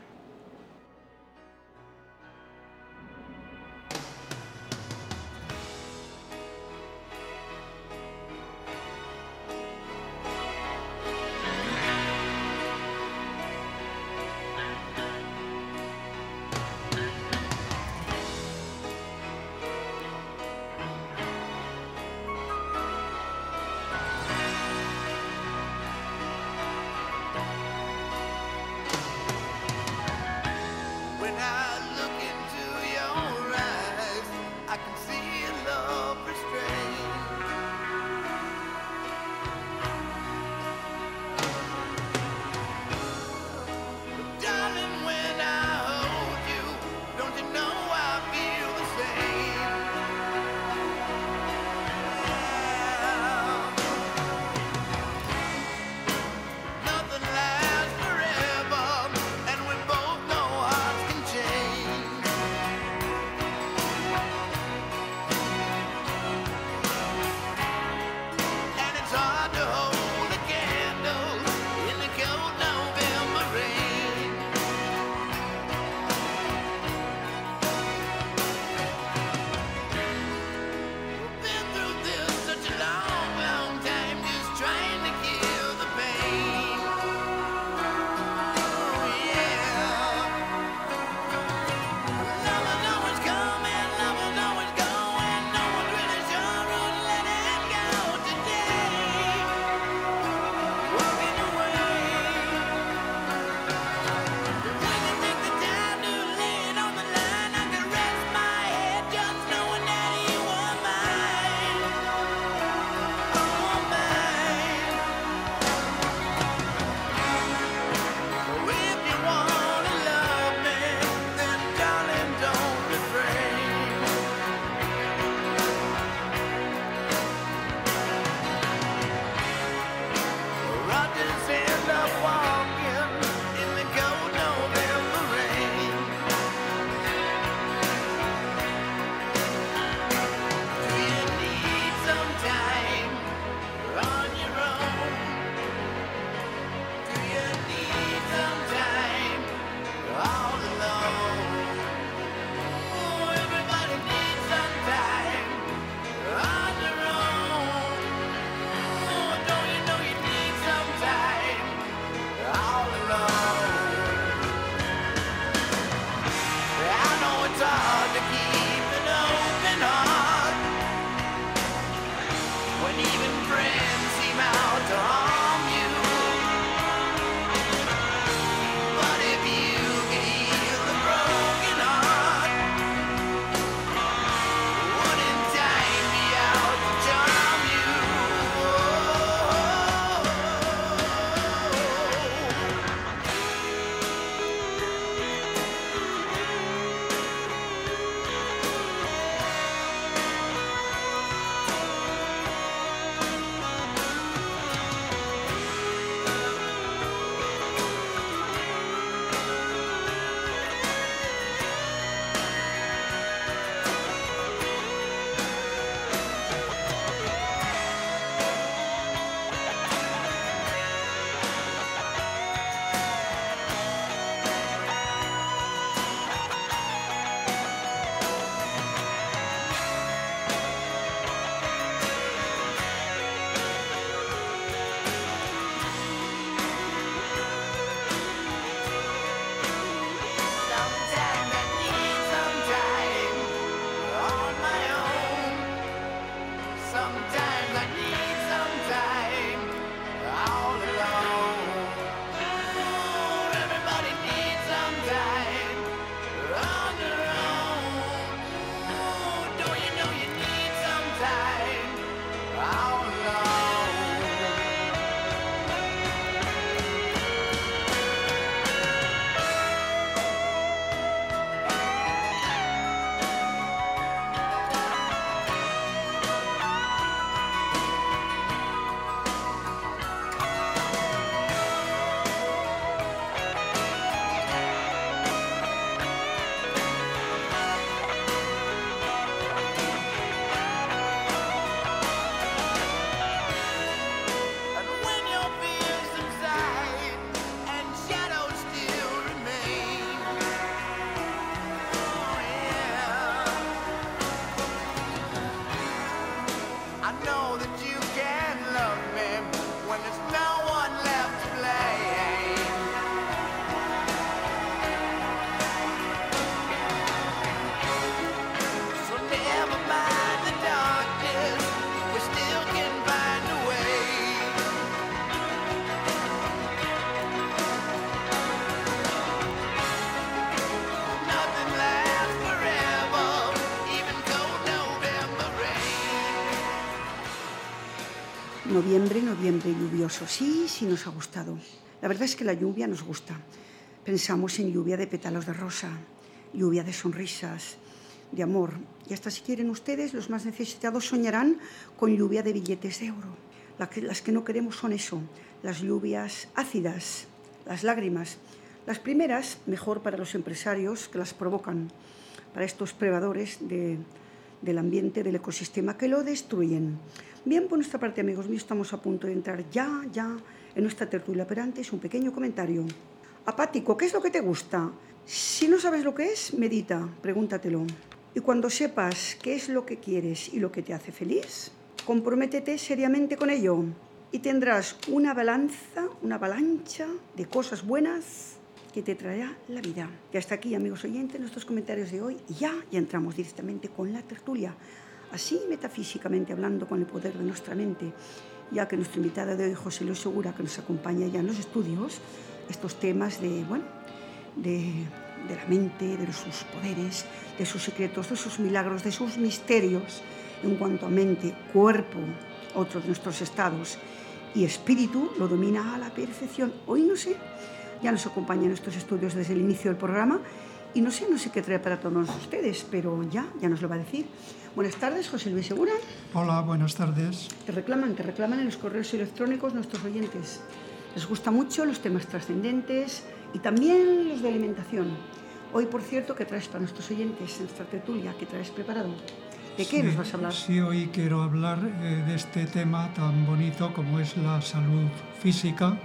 Noviembre, noviembre lluvioso. Sí, sí nos ha gustado. La verdad es que la lluvia nos gusta. Pensamos en lluvia de pétalos de rosa, lluvia de sonrisas, de amor. Y hasta si quieren ustedes, los más necesitados soñarán con lluvia de billetes de oro. Las que no queremos son eso, las lluvias ácidas, las lágrimas. Las primeras, mejor para los empresarios que las provocan, para estos predadores de, del ambiente, del ecosistema, que lo destruyen. Bien, por nuestra parte, amigos míos, estamos a punto de entrar ya, ya en nuestra tertulia, pero antes un pequeño comentario. Apático, ¿qué es lo que te gusta? Si no sabes lo que es, medita, pregúntatelo. Y cuando sepas qué es lo que quieres y lo que te hace feliz, comprométete seriamente con ello y tendrás una balanza, una avalancha de cosas buenas que te traerá la vida. Y hasta aquí, amigos oyentes, nuestros comentarios de hoy. Y ya, ya entramos directamente con la tertulia, así metafísicamente hablando con el poder de nuestra mente, ya que nuestro invitado de hoy, José Luis Segura, que nos acompaña ya en los estudios, estos temas de, bueno, de, de la mente, de sus poderes, de sus secretos, de sus milagros, de sus misterios, en cuanto a mente, cuerpo, otro de nuestros estados, y espíritu, lo domina a la perfección. Hoy no sé, ya nos acompaña en estos estudios desde el inicio del programa, y no sé, no sé qué trae para todos ustedes, pero ya, ya nos lo va a decir. Buenas tardes, José Luis Segura. Hola, buenas tardes. Te reclaman, te reclaman en los correos electrónicos nuestros oyentes. Les gustan mucho los temas trascendentes y también los de alimentación. Hoy, por cierto, ¿qué traes para nuestros oyentes en nuestra tertulia? ¿Qué traes preparado? ¿De qué sí, nos vas a hablar? Sí, hoy quiero hablar eh, de este tema tan bonito como es la salud física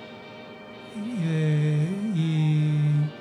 eh, y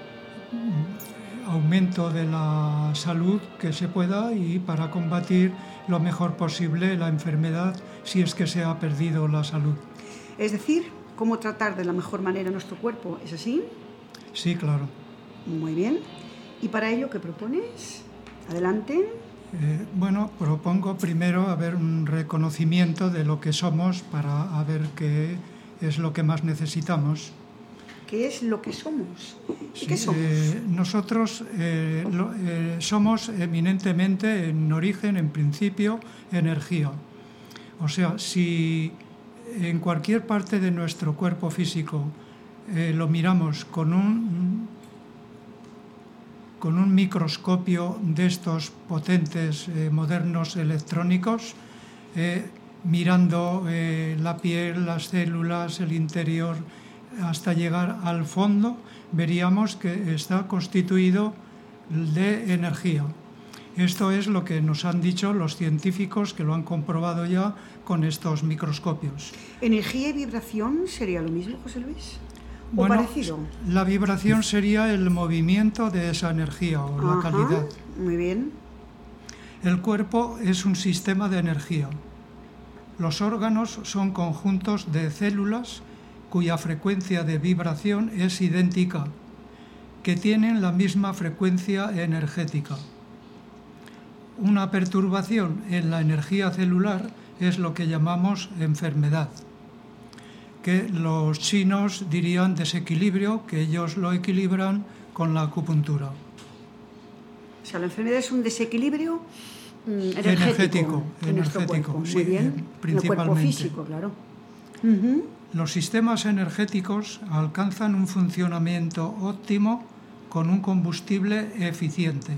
aumento de la salud que se pueda y para combatir lo mejor posible la enfermedad si es que se ha perdido la salud. Es decir, cómo tratar de la mejor manera nuestro cuerpo, ¿es así? Sí, claro. Muy bien. ¿Y para ello qué propones? Adelante. Eh, bueno, propongo primero a ver un reconocimiento de lo que somos para a ver qué es lo que más necesitamos. ¿Qué es lo que somos? Sí, ¿Qué somos? Eh, nosotros eh, lo, eh, somos eminentemente, en origen, en principio, energía. O sea, si en cualquier parte de nuestro cuerpo físico eh, lo miramos con un, con un microscopio de estos potentes, eh, modernos electrónicos, eh, mirando eh, la piel, las células, el interior, hasta llegar al fondo, veríamos que está constituido de energía. Esto es lo que nos han dicho los científicos que lo han comprobado ya con estos microscopios. ¿Energía y vibración sería lo mismo, José Luis? ¿O bueno, parecido? La vibración sería el movimiento de esa energía o Ajá, la calidad. Muy bien. El cuerpo es un sistema de energía. Los órganos son conjuntos de células cuya frecuencia de vibración es idéntica, que tienen la misma frecuencia energética. Una perturbación en la energía celular es lo que llamamos enfermedad, que los chinos dirían desequilibrio, que ellos lo equilibran con la acupuntura. O sea, la enfermedad es un desequilibrio mm, energético, energético, en nuestro energético, cuerpo. sí, Muy bien. principalmente. En el cuerpo físico, claro. Uh-huh. Los sistemas energéticos alcanzan un funcionamiento óptimo con un combustible eficiente.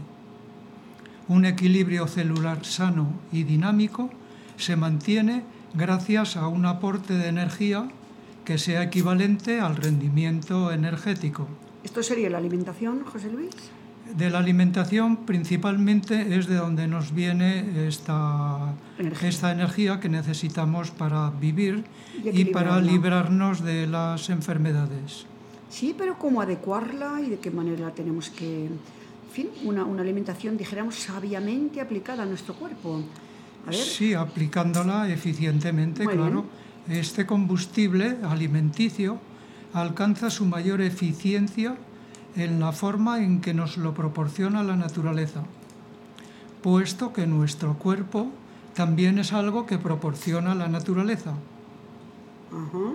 Un equilibrio celular sano y dinámico se mantiene gracias a un aporte de energía que sea equivalente al rendimiento energético. ¿Esto sería la alimentación, José Luis? De la alimentación principalmente es de donde nos viene esta energía, esta energía que necesitamos para vivir y, y para librarnos de las enfermedades. Sí, pero ¿cómo adecuarla y de qué manera la tenemos que... En fin, una, una alimentación, dijéramos, sabiamente aplicada a nuestro cuerpo. A ver. Sí, aplicándola eficientemente, Muy claro. bien. Este combustible alimenticio alcanza su mayor eficiencia en la forma en que nos lo proporciona la naturaleza, puesto que nuestro cuerpo también es algo que proporciona la naturaleza. Uh-huh.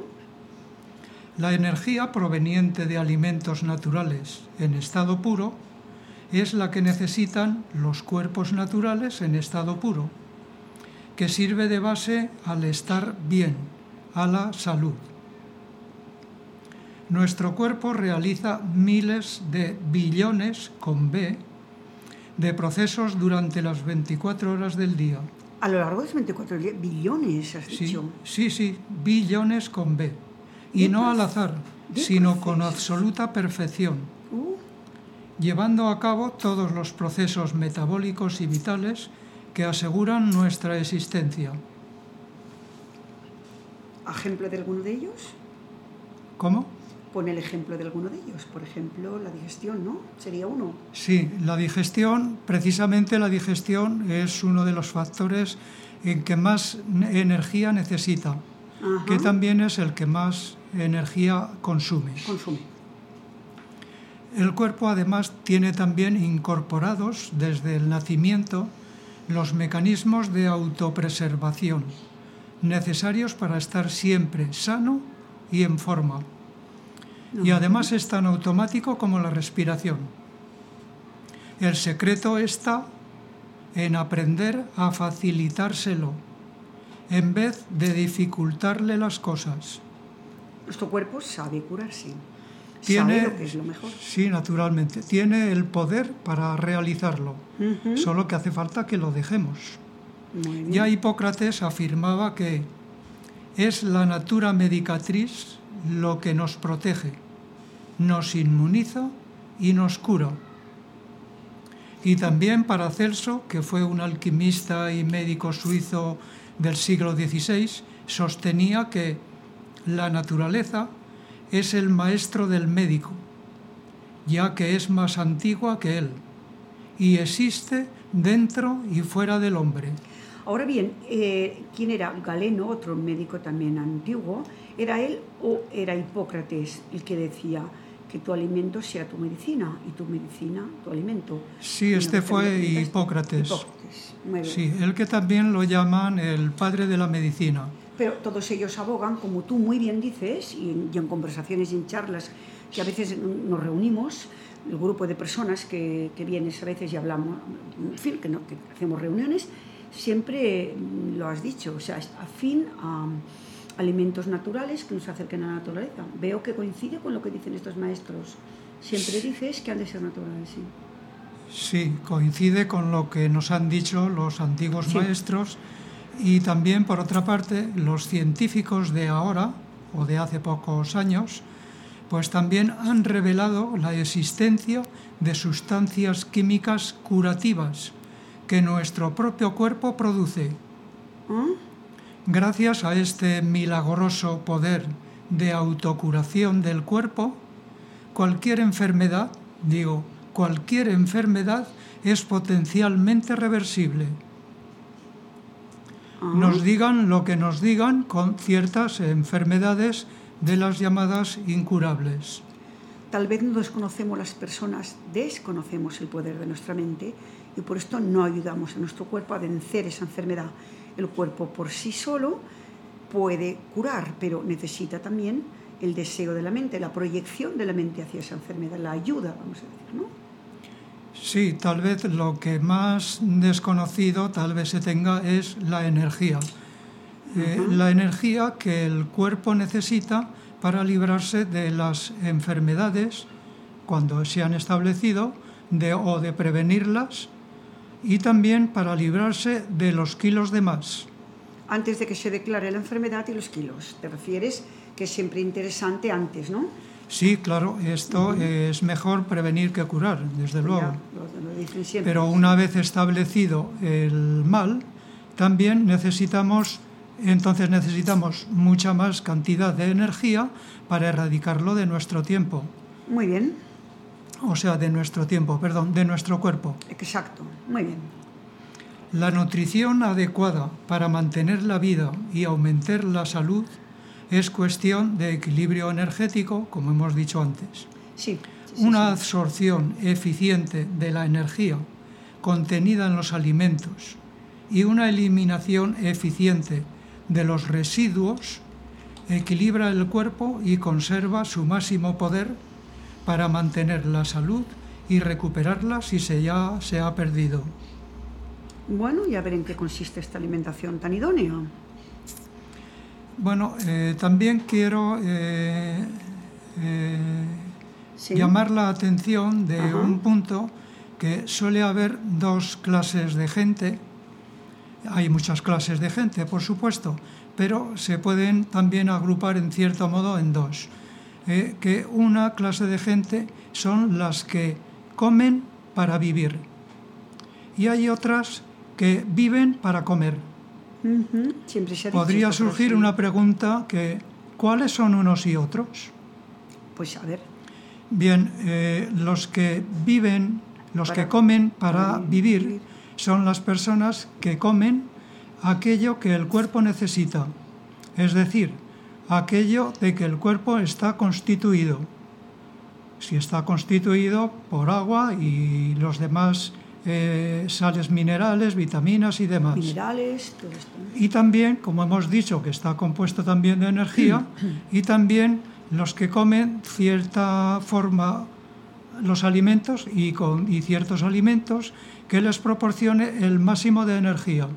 La energía proveniente de alimentos naturales en estado puro es la que necesitan los cuerpos naturales en estado puro, que sirve de base al estar bien, a la salud. Nuestro cuerpo realiza miles de billones, con B, de procesos durante las veinticuatro horas del día. A lo largo de los veinticuatro días, billones, has Sí, dicho. sí, sí, billones con B. Y no al azar, sino con absoluta perfección, Uh, llevando a cabo todos los procesos metabólicos y vitales que aseguran nuestra existencia. ¿Ejemplo de alguno de ellos? ¿Cómo? Pon el ejemplo de alguno de ellos. Por ejemplo, la digestión, ¿no? Sería uno. Sí, la digestión, precisamente la digestión es uno de los factores en que más energía necesita, Ajá. que también es el que más energía consume. Consume. El cuerpo además tiene también incorporados desde el nacimiento los mecanismos de autopreservación necesarios para estar siempre sano y en forma. Y además es tan automático como la respiración. El secreto está en aprender a facilitárselo en vez de dificultarle las cosas. Nuestro cuerpo sabe curarse. Tiene, sabe lo que es lo mejor. Sí, naturalmente. Tiene el poder para realizarlo. Uh-huh. Solo que hace falta que lo dejemos. Muy bien. Ya Hipócrates afirmaba que es la natura medicatriz lo que nos protege, nos inmuniza y nos cura. Y también Paracelso, que fue un alquimista y médico suizo del siglo dieciséis, sostenía que la naturaleza es el maestro del médico, ya que es más antigua que él, y existe dentro y fuera del hombre. Ahora bien, eh, ¿quién era? Galeno, otro médico también antiguo, ¿era él o era Hipócrates el que decía que tu alimento sea tu medicina y tu medicina tu alimento? Sí, este fue Hipócrates. Hipócrates. Muy bien. Sí, el que también lo llaman el padre de la medicina. Pero todos ellos abogan, como tú muy bien dices, y en, y en conversaciones y en charlas que a veces nos reunimos, el grupo de personas que, que vienes a veces y hablamos, en fin, que, no, que hacemos reuniones, siempre lo has dicho, o sea, afín a alimentos naturales que nos acerquen a la naturaleza. Veo que coincide con lo que dicen estos maestros. Siempre dices que han de ser naturales, sí. Sí, coincide con lo que nos han dicho los antiguos Sí. maestros y también, por otra parte, los científicos de ahora, o de hace pocos años, pues también han revelado la existencia de sustancias químicas curativas que nuestro propio cuerpo produce. ¿Ah? Gracias a este milagroso poder de autocuración del cuerpo, cualquier enfermedad, digo, cualquier enfermedad es potencialmente reversible. ¿Ah? Nos digan lo que nos digan con ciertas enfermedades de las llamadas incurables. Tal vez no desconocemos las personas, desconocemos el poder de nuestra mente y por esto no ayudamos a nuestro cuerpo a vencer esa enfermedad. El cuerpo por sí solo puede curar, pero necesita también el deseo de la mente, la proyección de la mente hacia esa enfermedad, la ayuda, vamos a decir, ¿no? Sí, tal vez lo que más desconocido tal vez se tenga es la energía. Eh, Ujú. La energía que el cuerpo necesita para librarse de las enfermedades cuando se han establecido de, o de prevenirlas y también para librarse de los kilos de más. Antes de que se declare la enfermedad y los kilos, te refieres que es siempre interesante antes, ¿no? Sí, claro, esto uh-huh. es mejor prevenir que curar, desde luego. Ya, lo, lo dicen siempre. Pero una vez establecido el mal, también necesitamos, entonces necesitamos mucha más cantidad de energía para erradicarlo de nuestro tiempo. Muy bien. O sea, de nuestro tiempo, perdón, de nuestro cuerpo. Exacto, muy bien. La nutrición adecuada para mantener la vida y aumentar la salud es cuestión de equilibrio energético, como hemos dicho antes. Sí. sí Una sí. absorción eficiente de la energía contenida en los alimentos y una eliminación eficiente de los residuos equilibra el cuerpo y conserva su máximo poder para mantener la salud y recuperarla si se ya se ha perdido. Bueno, y a ver en qué consiste esta alimentación tan idónea. Bueno, eh, también quiero eh, eh, ¿Sí? llamar la atención de Ajá. un punto, que suele haber dos clases de gente. Hay muchas clases de gente, por supuesto, pero se pueden también agrupar en cierto modo en dos. Eh, que una clase de gente son las que comen para vivir y hay otras que viven para comer. Uh-huh. Siempre se ha dicho Podría esta surgir frase. una pregunta que ¿cuáles son unos y otros? Pues a ver, Bien, eh, los que viven, los Para- que comen para para vivir, vivir. son las personas que comen aquello que el cuerpo necesita, es decir, aquello de que el cuerpo está constituido. Si está constituido por agua y los demás eh, sales minerales, vitaminas y demás. minerales, todo esto. Y también, como hemos dicho, que está compuesto también de energía, y también los que comen cierta forma los alimentos y, con, y ciertos alimentos que les proporcione el máximo de energía.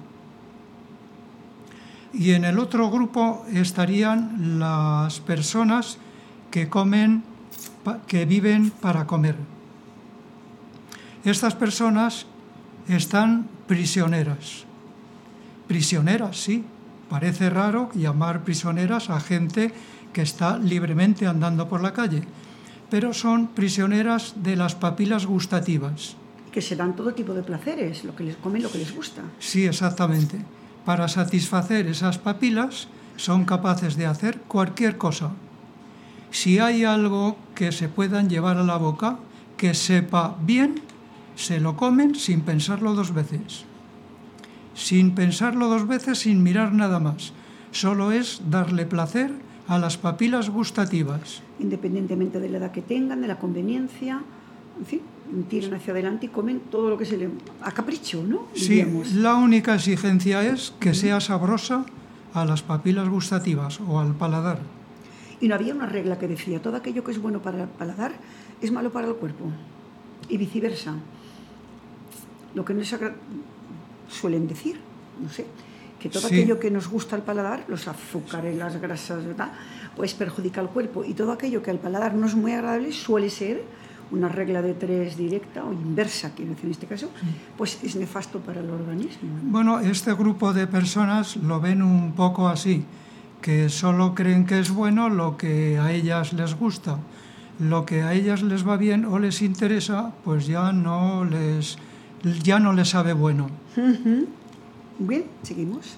Y en el otro grupo estarían las personas que comen, que viven para comer. Estas personas están prisioneras. Prisioneras, sí. Parece raro llamar prisioneras a gente que está libremente andando por la calle, pero son prisioneras de las papilas gustativas. Que se dan todo tipo de placeres, lo que les comen, lo que les gusta. Sí, exactamente. Para satisfacer esas papilas son capaces de hacer cualquier cosa. Si hay algo que se puedan llevar a la boca, que sepa bien, se lo comen sin pensarlo dos veces. Sin pensarlo dos veces, sin mirar nada más. Solo es darle placer a las papilas gustativas. Independientemente de la edad que tengan, de la conveniencia, en fin, tiran hacia adelante y comen todo lo que se le... a capricho, ¿no? Sí, Diríamos. la única exigencia es que sea sabrosa a las papilas gustativas o al paladar. Y no había una regla que decía, todo aquello que es bueno para el paladar es malo para el cuerpo. Y viceversa. Lo que no es agra- suelen decir, no sé, que todo Sí. aquello que nos gusta al paladar, los azúcares, las grasas, ¿verdad?, pues perjudica al cuerpo. Y todo aquello que al paladar no es muy agradable suele ser una regla de tres directa o inversa, quiero decir en este caso, pues es nefasto para el organismo. Bueno, este grupo de personas lo ven un poco así, que solo creen que es bueno lo que a ellas les gusta. Lo que a ellas les va bien o les interesa, pues ya no les, ya no les sabe bueno. Uh-huh. Bien, seguimos.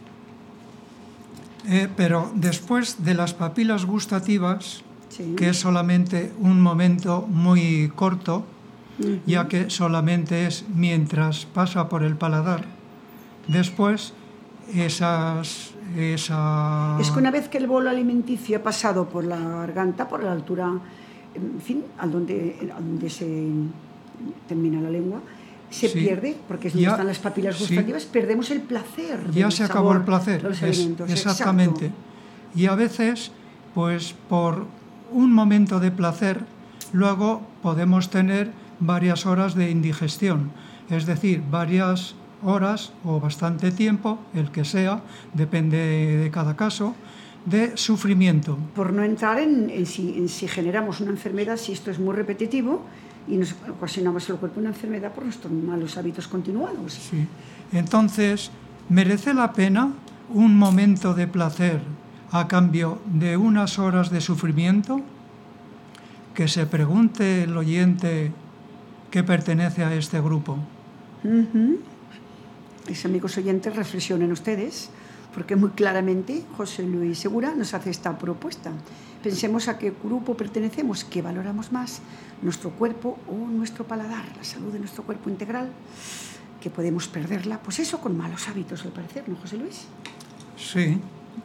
Eh, pero después de las papilas gustativas, Sí. que es solamente un momento muy corto, Uh-huh. ya que solamente es mientras pasa por el paladar, después esas... esa... Es que una vez que el bolo alimenticio ha pasado por la garganta, por la altura, en fin, a donde, a donde se termina la lengua, se Sí. pierde, porque es donde Ya- están las papilas sí. gustativas, perdemos el placer. Ya del se acabó sabor el placer, de los es- alimentos. exactamente. Exacto. Y a veces, pues por un momento de placer, luego podemos tener varias horas de indigestión, es decir, varias horas o bastante tiempo, el que sea, depende de cada caso, de sufrimiento. Por no entrar en, en si, en si generamos una enfermedad, si esto es muy repetitivo, y nos ocasionamos al cuerpo una enfermedad por nuestros malos hábitos continuados. Sí. Entonces, ¿merece la pena un momento de placer a cambio de unas horas de sufrimiento? Que se pregunte el oyente que pertenece a este grupo. Uh-huh. Mis amigos oyentes, reflexionen ustedes, porque muy claramente José Luis Segura nos hace esta propuesta. Pensemos a qué grupo pertenecemos, qué valoramos más, nuestro cuerpo o nuestro paladar, la salud de nuestro cuerpo integral, que podemos perderla, pues eso, con malos hábitos, al parecer, ¿no, José Luis? Sí.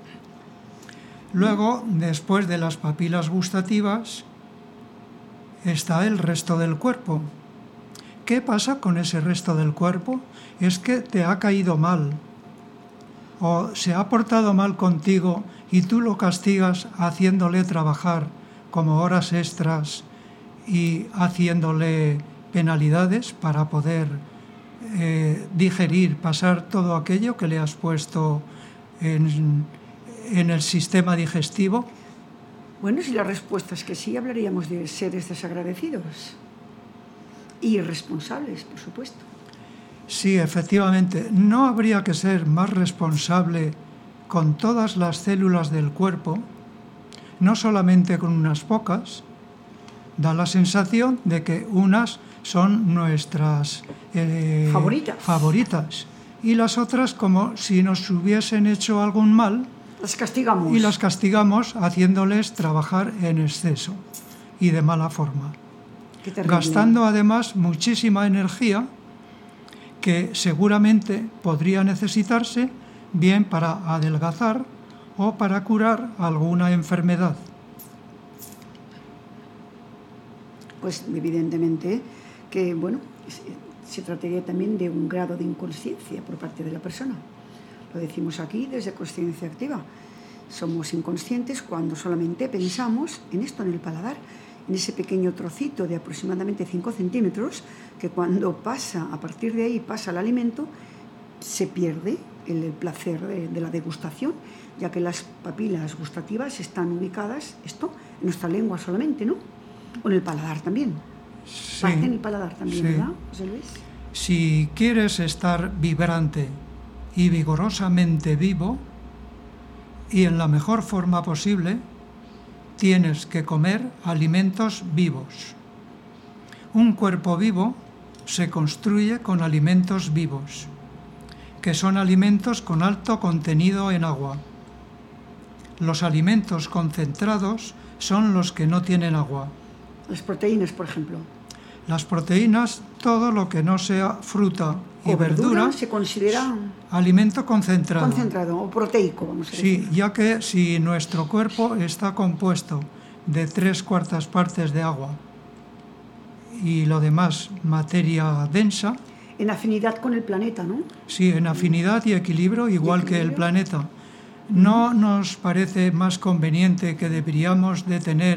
Luego, después de las papilas gustativas, está el resto del cuerpo. ¿Qué pasa con ese resto del cuerpo? Es que te ha caído mal, o se ha portado mal contigo y tú lo castigas haciéndole trabajar como horas extras y haciéndole penalidades para poder eh, digerir, pasar todo aquello que le has puesto en, en el sistema digestivo? Bueno, si la respuesta es que sí, hablaríamos de seres desagradecidos y irresponsables, por supuesto. Sí, efectivamente, no habría que ser más responsable con todas las células del cuerpo, no solamente con unas pocas. Da la sensación de que unas son nuestras eh, favoritas. favoritas y las otras como si nos hubiesen hecho algún mal, las castigamos. Y las castigamos haciéndoles trabajar en exceso y de mala forma, gastando además muchísima energía que seguramente podría necesitarse bien para adelgazar o para curar alguna enfermedad. Pues evidentemente que, bueno, se trataría también de un grado de inconsciencia por parte de la persona. Lo decimos aquí desde Consciencia Activa. Somos inconscientes cuando solamente pensamos en esto, en el paladar, en ese pequeño trocito de aproximadamente cinco centímetros, que cuando pasa, a partir de ahí pasa el alimento, se pierde el placer de, de la degustación, ya que las papilas gustativas están ubicadas, esto, en nuestra lengua solamente, ¿no? O en el paladar también. Sí, parte en el paladar también, sí. ¿Verdad, José Luis? Si quieres estar vibrante y vigorosamente vivo, y en la mejor forma posible, tienes que comer alimentos vivos. Un cuerpo vivo se construye con alimentos vivos, que son alimentos con alto contenido en agua. Los alimentos concentrados son los que no tienen agua. Las proteínas, por ejemplo. Las proteínas, todo lo que no sea fruta y o verdura, verdura, se considera alimento concentrado. Concentrado o proteico, vamos a decir. Sí, ya que si nuestro cuerpo está compuesto de tres cuartas partes de agua y lo demás materia densa. En afinidad con el planeta, ¿no? Sí, en afinidad y equilibrio, igual ¿Y equilibrio? que el planeta. ¿No nos parece más conveniente que deberíamos de tener,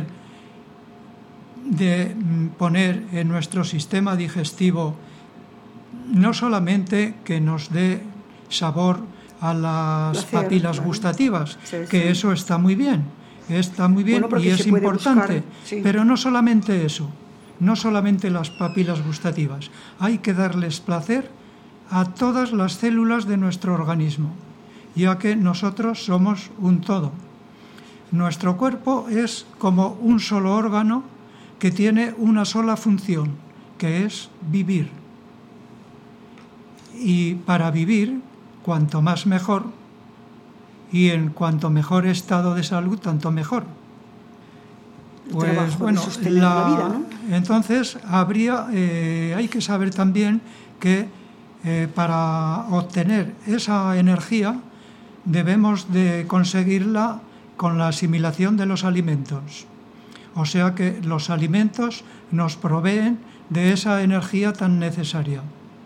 de poner en nuestro sistema digestivo no solamente que nos dé sabor a las Placer, papilas claro. gustativas, sí, que sí. eso está muy bien, está muy bien bueno, y es importante, buscar, sí. pero no solamente eso, no solamente las papilas gustativas, hay que darles placer a todas las células de nuestro organismo, ya que nosotros somos un todo. Nuestro cuerpo es como un solo órgano que tiene una sola función, que es vivir. Y para vivir, cuanto más mejor, y en cuanto mejor estado de salud, tanto mejor. Pues trabajo bueno, de la, la vida, ¿no? Entonces habría, eh, hay que saber también que eh, para obtener esa energía debemos de conseguirla con la asimilación de los alimentos. O sea que los alimentos nos proveen de esa energía tan necesaria.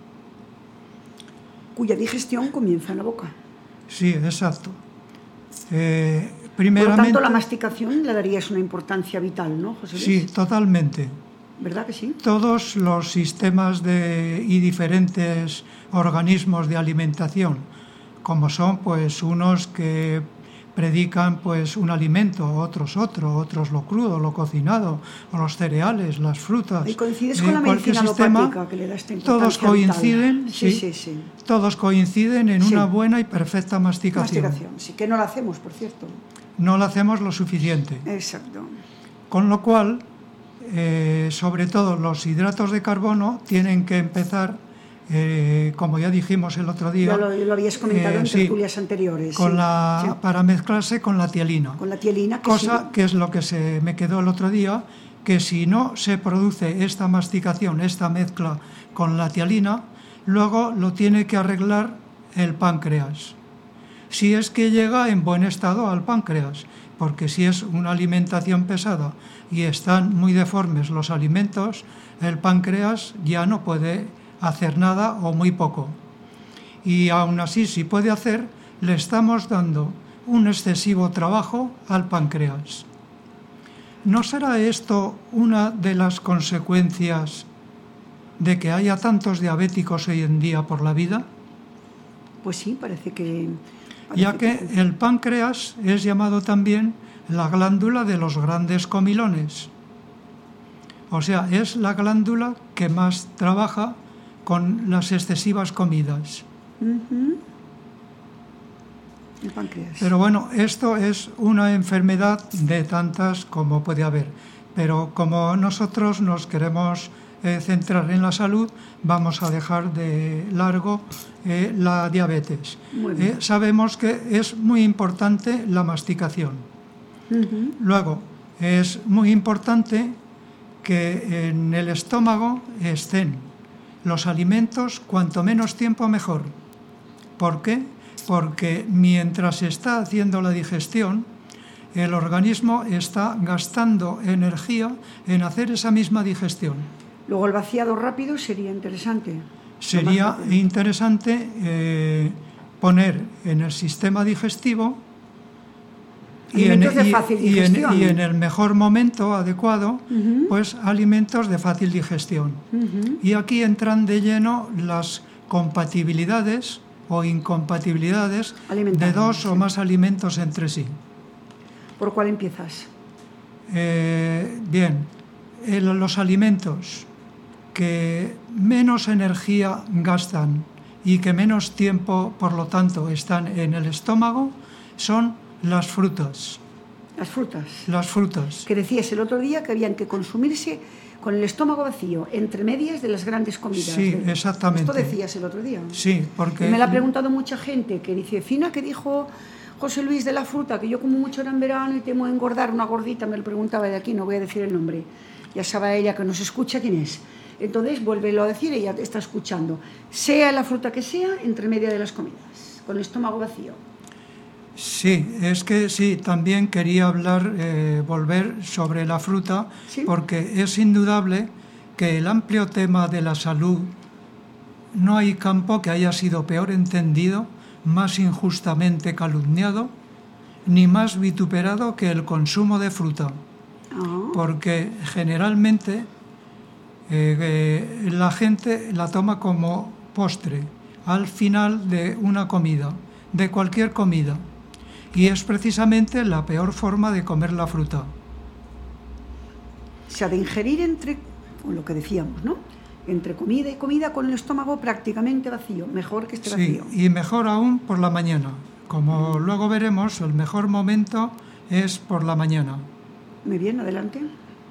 Cuya digestión comienza en la boca. Sí, exacto. Eh, primeramente, Por lo tanto, la masticación le darías una importancia vital, ¿no, José Luis? Sí, totalmente. ¿Verdad que sí? Todos los sistemas de, y diferentes organismos de alimentación, como son pues unos que predican pues un alimento, otros otro, otros lo crudo, lo cocinado, o los cereales, las frutas. Y coincides con la medicina alopática que le da esta importancia todos coinciden, sí, sí, sí, sí. Todos coinciden en sí. una buena y perfecta masticación. Masticación, sí, que no la hacemos, por cierto. No la hacemos lo suficiente. Exacto. Con lo cual, eh, sobre todo los hidratos de carbono tienen que empezar, eh, como ya dijimos el otro día. Ya lo, lo habías comentado eh, en tertulias sí, anteriores. Con sí, la, sí. Para mezclarse con la tialina. Con la tialina. Que Cosa sí. que es lo que se me quedó el otro día, que si no se produce esta masticación, esta mezcla con la tialina, luego lo tiene que arreglar el páncreas. Si es que llega en buen estado al páncreas, porque si es una alimentación pesada y están muy deformes los alimentos, el páncreas ya no puede hacer nada o muy poco. Y aún así, si puede hacer, le estamos dando un excesivo trabajo al páncreas. ¿No será esto una de las consecuencias de que haya tantos diabéticos hoy en día por la vida? Pues sí, parece que... Parece Ya que el páncreas es llamado también la glándula de los grandes comilones. O sea, es la glándula que más trabaja con las excesivas comidas. Uh-huh. El páncreas. Pero bueno, esto es una enfermedad de tantas como puede haber. Pero como nosotros nos queremos eh, centrar en la salud, vamos a dejar de largo eh, la diabetes. Muy bien. Eh, sabemos que es muy importante la masticación. Uh-huh. Luego, es muy importante que en el estómago estén los alimentos cuanto menos tiempo mejor. ¿Por qué? Porque mientras se está haciendo la digestión, el organismo está gastando energía en hacer esa misma digestión. Luego el vaciado rápido sería interesante. Sería interesante eh, poner en el sistema digestivo y en, alimentos de y- fácil y en- digestión. y en el mejor momento adecuado, Ujú. pues alimentos de fácil digestión. Ujú. Y aquí entran de lleno las compatibilidades o incompatibilidades de Alimentarias, dos o sí. más alimentos entre sí. ¿Por cuál empiezas? Eh, bien, el- los alimentos que menos energía gastan y que menos tiempo, por lo tanto, están en el estómago son las frutas. Las frutas. Las frutas. Que decías el otro día que habían que consumirse con el estómago vacío, entre medias de las grandes comidas. Sí, De- exactamente. Esto decías el otro día. Sí, porque... Y me lo ha preguntado mucha gente, que dice, Fina, que dijo José Luis de la fruta, que yo como mucho ahora en verano y temo engordar, una gordita, me lo preguntaba de aquí, no voy a decir el nombre. Ya sabe ella que nos escucha quién es. Entonces, vuélvelo a decir, ella está escuchando. Sea la fruta que sea, entre media de las comidas, con el estómago vacío. Sí, es que sí, también quería hablar, eh, volver sobre la fruta, Sí. porque es indudable que el amplio tema de la salud, no hay campo que haya sido peor entendido, más injustamente calumniado, ni más vituperado que el consumo de fruta. Ah, Porque generalmente eh, eh, la gente la toma como postre al final de una comida, de cualquier comida. Y es precisamente la peor forma de comer la fruta. se ha de ingerir entre, o lo que decíamos, ¿no? Entre comida y comida con el estómago prácticamente vacío, mejor que esté Sí, vacío. y mejor aún por la mañana. Como luego veremos, el mejor momento es por la mañana. Muy bien, adelante.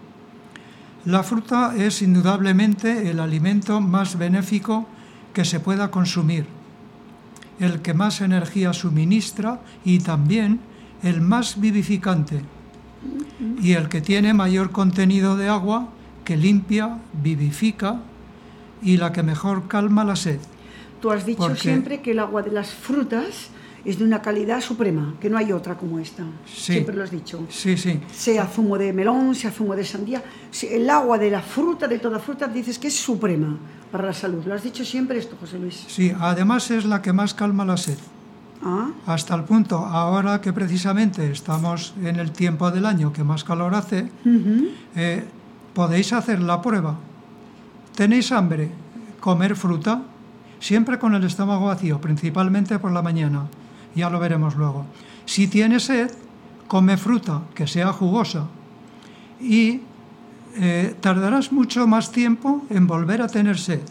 La fruta es indudablemente el alimento más benéfico que se pueda consumir, el que más energía suministra y también el más vivificante, y el que tiene mayor contenido de agua, que limpia, vivifica y la que mejor calma la sed. Tú has dicho Porque- siempre que el agua de las frutas es de una calidad suprema, que no hay otra como esta. Sí. Siempre lo has dicho. Sí, sí. Sea zumo de melón, sea zumo de sandía, si- el agua de la fruta, de toda fruta, dices que es suprema para la salud. Lo has dicho siempre esto, José Luis. Sí, además es la que más calma la sed. Ah, Hasta el punto, ahora que precisamente estamos en el tiempo del año que más calor hace, ujú. eh, podéis hacer la prueba. ¿Tenéis hambre? Comer fruta, siempre con el estómago vacío, principalmente por la mañana. Ya lo veremos luego. Si tienes sed, come fruta, que sea jugosa. Y eh, tardarás mucho más tiempo en volver a tener sed.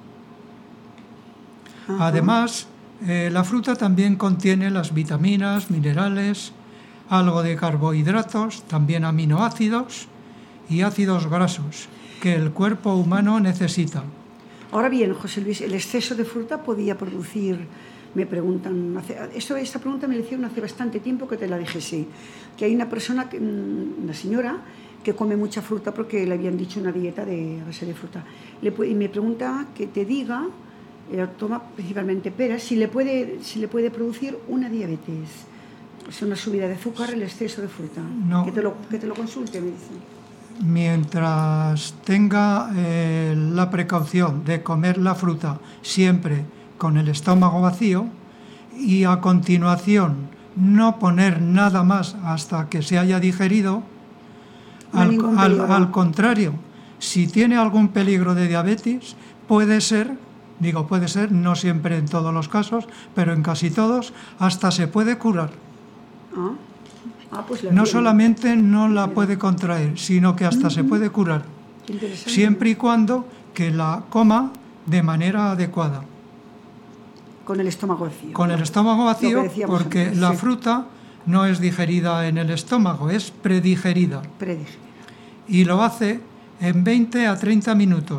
Ajá. Además, eh, la fruta también contiene las vitaminas, minerales, algo de carbohidratos, también aminoácidos y ácidos grasos que el cuerpo humano necesita. Ahora bien, José Luis, ¿el exceso de fruta podía producir, me preguntan, hace, esto, esta pregunta me la hicieron hace bastante tiempo que te la dije, sí, que hay una persona, que, mm, una señora, que come mucha fruta porque le habían dicho una dieta de a base de fruta. Le, pu- y me pregunta que te diga, ella toma principalmente peras, si le puede, si le puede producir una diabetes, o sea, una subida de azúcar, el exceso de fruta. No. Que te lo, que te lo consulte, me dicen. Mientras tenga eh, la precaución de comer la fruta siempre con el estómago vacío y a continuación no poner nada más hasta que se haya digerido, No hay al, ningún al- peligro. al contrario, si tiene algún peligro de diabetes, puede ser, digo puede ser, no siempre en todos los casos, pero en casi todos, hasta se puede curar. Ah, ah, pues la No tiene. solamente no la puede contraer, sino que hasta uh-huh. se puede curar. Qué interesante. Siempre y cuando que la coma de manera adecuada. Con el estómago vacío. Con el estómago vacío, porque antes, la sí. fruta no es digerida en el estómago, es predigerida. Predigerida. Y lo hace en veinte a treinta minutos,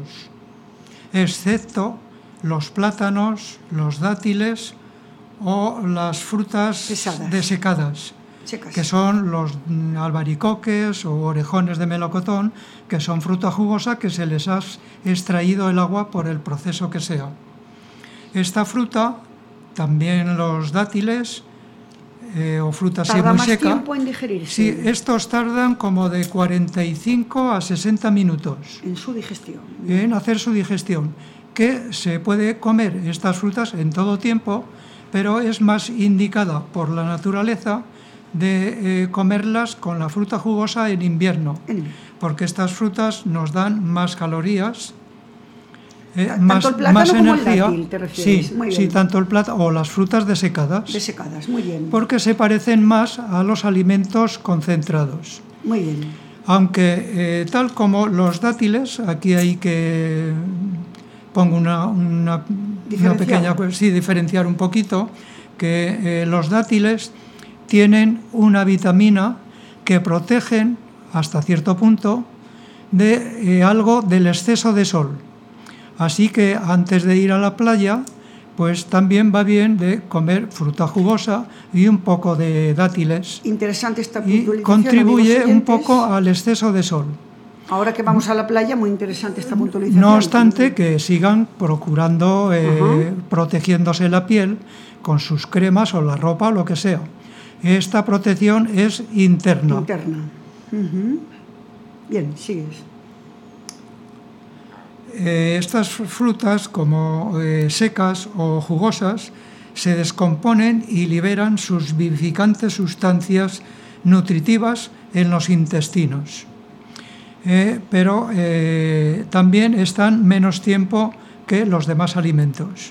excepto los plátanos, los dátiles o las frutas Pesadas. desecadas, Secas. que son los albaricoques o orejones de melocotón, que son fruta jugosa que se les ha extraído el agua por el proceso que sea. Esta fruta, también los dátiles eh, o fruta así ¿Tarda muy más seca. tiempo en digerirse? Sí, estos tardan como de cuarenta y cinco a sesenta minutos en su digestión. en hacer su digestión, que se puede comer estas frutas en todo tiempo, pero es más indicada por la naturaleza de eh, comerlas con la fruta jugosa en invierno, En... porque estas frutas nos dan más calorías, eh, Tanto más, el plátano más como el energía. dátil, ¿te refieres? Sí, Muy bien. sí, tanto el plátano o las frutas desecadas, Desecadas, muy bien. porque se parecen más a los alimentos concentrados. Muy bien. Aunque eh, tal como los dátiles, aquí hay que pongo una, una, una pequeña, sí, diferenciar un poquito, que eh, los dátiles tienen una vitamina que protegen hasta cierto punto de eh, algo del exceso de sol. Así que antes de ir a la playa, pues también va bien de comer fruta jugosa y un poco de dátiles. Interesante esta Y puntualización, contribuye amigos un poco al exceso de sol. Ahora que vamos a la playa, muy interesante esta puntualización. No obstante, que sigan procurando, eh, uh-huh. protegiéndose la piel con sus cremas o la ropa o lo que sea. Esta protección es interna. Interna. Uh-huh. Bien, sigues. Eh, estas frutas, como eh, secas o jugosas, se descomponen y liberan sus vivificantes sustancias nutritivas en los intestinos. Eh, pero eh, también están menos tiempo que los demás alimentos.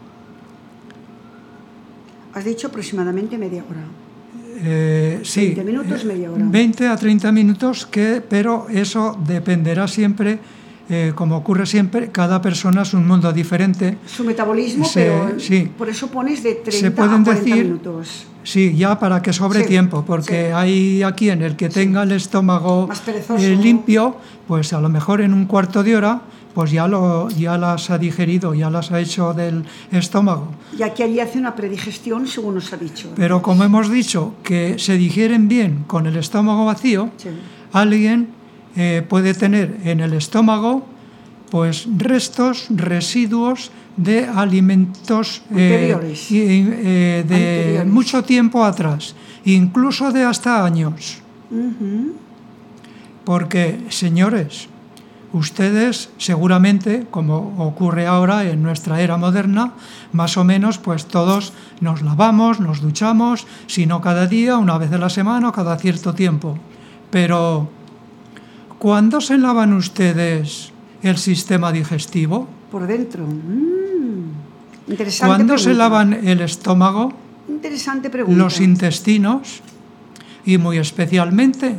Has dicho aproximadamente media hora. Eh, sí, veinte minutos, media hora. veinte a treinta minutos, que, pero eso dependerá siempre, eh, como ocurre siempre, cada persona es un mundo diferente. Su metabolismo, se, pero sí, por eso pones de treinta se pueden a cuarenta decir, minutos. Sí, ya para que sobre sí, tiempo, porque sí. hay aquí en el que tenga sí. el estómago eh, limpio, pues a lo mejor en un cuarto de hora pues ya, lo, ya las ha digerido, ya las ha hecho del estómago. Y aquí allí hace una predigestión, según nos ha dicho. Pero como hemos dicho, que se digieren bien con el estómago vacío, sí. alguien eh, puede tener en el estómago pues restos, residuos de alimentos eh, eh, de Anteriores. mucho tiempo atrás, incluso de hasta años. Uh-huh. Porque, señores, ustedes seguramente, como ocurre ahora en nuestra era moderna, más o menos pues todos nos lavamos, nos duchamos, si no cada día, una vez a la semana o cada cierto tiempo. Pero, ¿cuándo se lavan ustedes el sistema digestivo? Por dentro. Mm. Interesante ¿Cuándo pregunta. se lavan el estómago? Interesante pregunta. Los intestinos y muy especialmente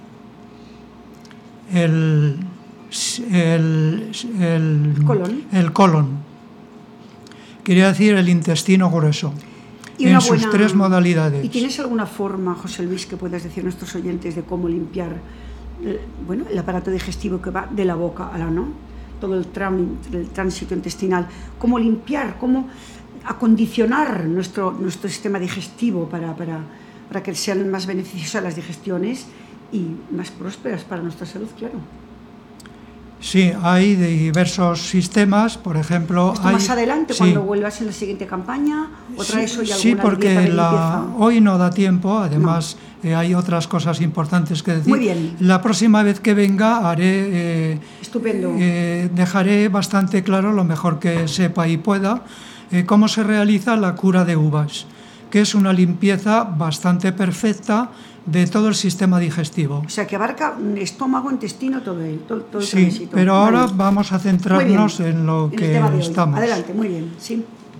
el, el, el, colon. el colon. Quería decir el intestino grueso. Y en buena... sus tres modalidades. ¿Y tienes alguna forma, José Luis, que puedas decir a nuestros oyentes de cómo limpiar el, bueno, el aparato digestivo que va de la boca a la no? Todo el, tram, el tránsito intestinal, cómo limpiar, cómo acondicionar nuestro, nuestro sistema digestivo para, para, para que sean más beneficiosas las digestiones y más prósperas para nuestra salud, claro. Sí, hay diversos sistemas, por ejemplo... Esto hay, más adelante, sí. cuando vuelvas en la siguiente campaña, o traes sí, hoy alguna Sí, porque dieta de la, hoy no da tiempo, además no. eh, hay otras cosas importantes que decir. Muy bien. La próxima vez que venga haré... Eh, Estupendo. Eh, dejaré bastante claro, lo mejor que sepa y pueda, eh, cómo se realiza la cura de uvas, que es una limpieza bastante perfecta de todo el sistema digestivo. O sea, que abarca estómago, intestino, todo el, todo, todo el Sí, tránsito. pero Vale. ahora vamos a centrarnos en lo En que el tema de hoy. estamos. Adelante, muy bien, sí.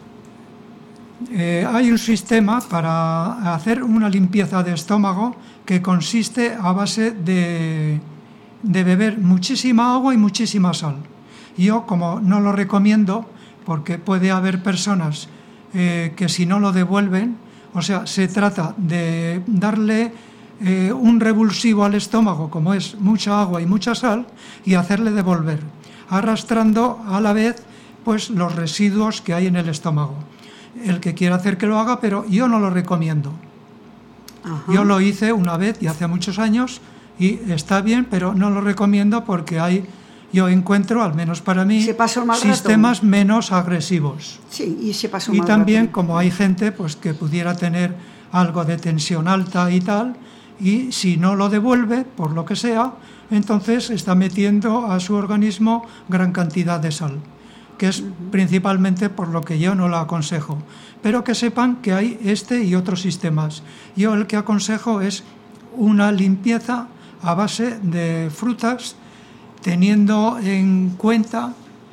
Eh, hay un sistema para hacer una limpieza de estómago que consiste a base de, de beber muchísima agua y muchísima sal. Yo, como no lo recomiendo, porque puede haber personas eh, que si no lo devuelven, o sea, se trata de darle eh, un revulsivo al estómago, como es mucha agua y mucha sal, y hacerle devolver, arrastrando a la vez pues, los residuos que hay en el estómago. El que quiera hacer que lo haga, pero yo no lo recomiendo. Ajá. Yo lo hice una vez y hace muchos años y está bien, pero no lo recomiendo porque hay, yo encuentro, al menos para mí, Se pasa un mal rato. sistemas menos agresivos. Sí, y se pasa un Y mal también, rato. como hay gente pues, que pudiera tener algo de tensión alta y tal, y si no lo devuelve, por lo que sea, entonces está metiendo a su organismo gran cantidad de sal, que es principalmente por lo que yo no la aconsejo. Pero que sepan que hay este y otros sistemas. Yo el que aconsejo es una limpieza a base de frutas, teniendo en cuenta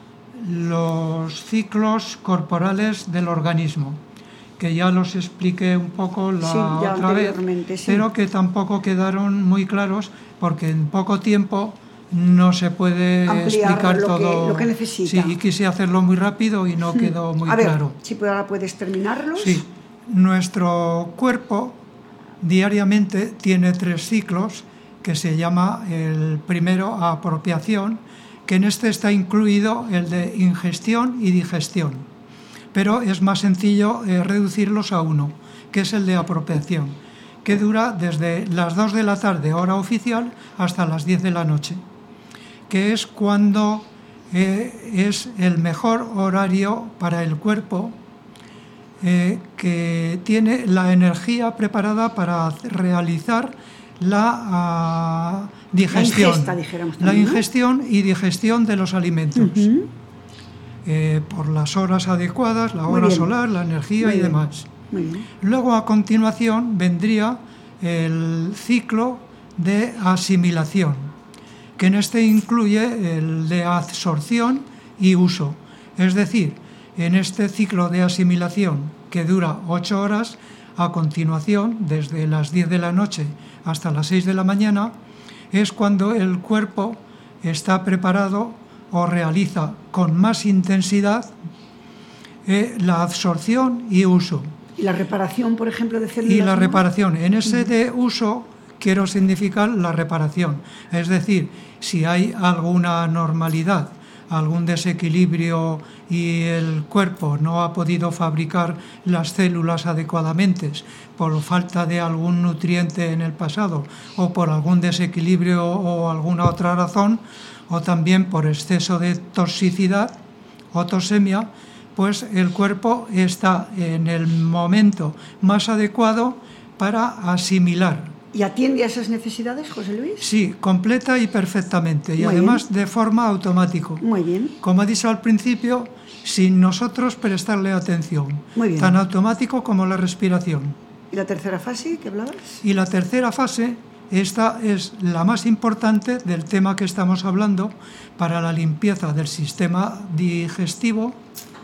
los ciclos corporales del organismo, que ya los expliqué un poco la Sí, ya otra vez, anteriormente, sí. pero que tampoco quedaron muy claros porque en poco tiempo no se puede Ampliar explicar lo que- todo. lo que necesita. Sí, y quise hacerlo muy rápido y no quedó muy A ver, claro. si pues ahora puedes terminarlos. Sí, nuestro cuerpo diariamente tiene tres ciclos que se llama el primero apropiación, que en este está incluido el de ingestión y digestión, pero es más sencillo eh, reducirlos a uno, que es el de apropiación, que dura desde las dos de la tarde, hora oficial, hasta las diez de la noche, que es cuando eh, es el mejor horario para el cuerpo, eh, que tiene la energía preparada para realizar la uh, digestión, La ingesta, dijéramos la también, ¿no? ingestión y digestión de los alimentos, Ujú. eh, por las horas adecuadas, la Muy hora bien. solar, la energía Muy y bien. demás. Muy bien. Luego, a continuación, vendría el ciclo de asimilación, que en este incluye el de absorción y uso. Es decir, en este ciclo de asimilación, que dura ocho horas, a continuación, desde las diez de la noche hasta las seis de la mañana, es cuando el cuerpo está preparado o realiza con más intensidad eh, la absorción y uso. Y la reparación, por ejemplo, de células. Y la ¿no? reparación. En ese de uso quiero significar la reparación. Es decir, si hay alguna anormalidad, algún desequilibrio y el cuerpo no ha podido fabricar las células adecuadamente por falta de algún nutriente en el pasado o por algún desequilibrio o alguna otra razón, o también por exceso de toxicidad o toxemia, pues el cuerpo está en el momento más adecuado para asimilar. ¿Y atiende a esas necesidades, José Luis? Sí, completa y perfectamente, y Muy además bien. de forma automática. Muy bien. Como he dicho al principio, sin nosotros prestarle atención, Muy bien. tan automático como la respiración. ¿Y la tercera fase que hablabas? Y la tercera fase, esta es la más importante del tema que estamos hablando para la limpieza del sistema digestivo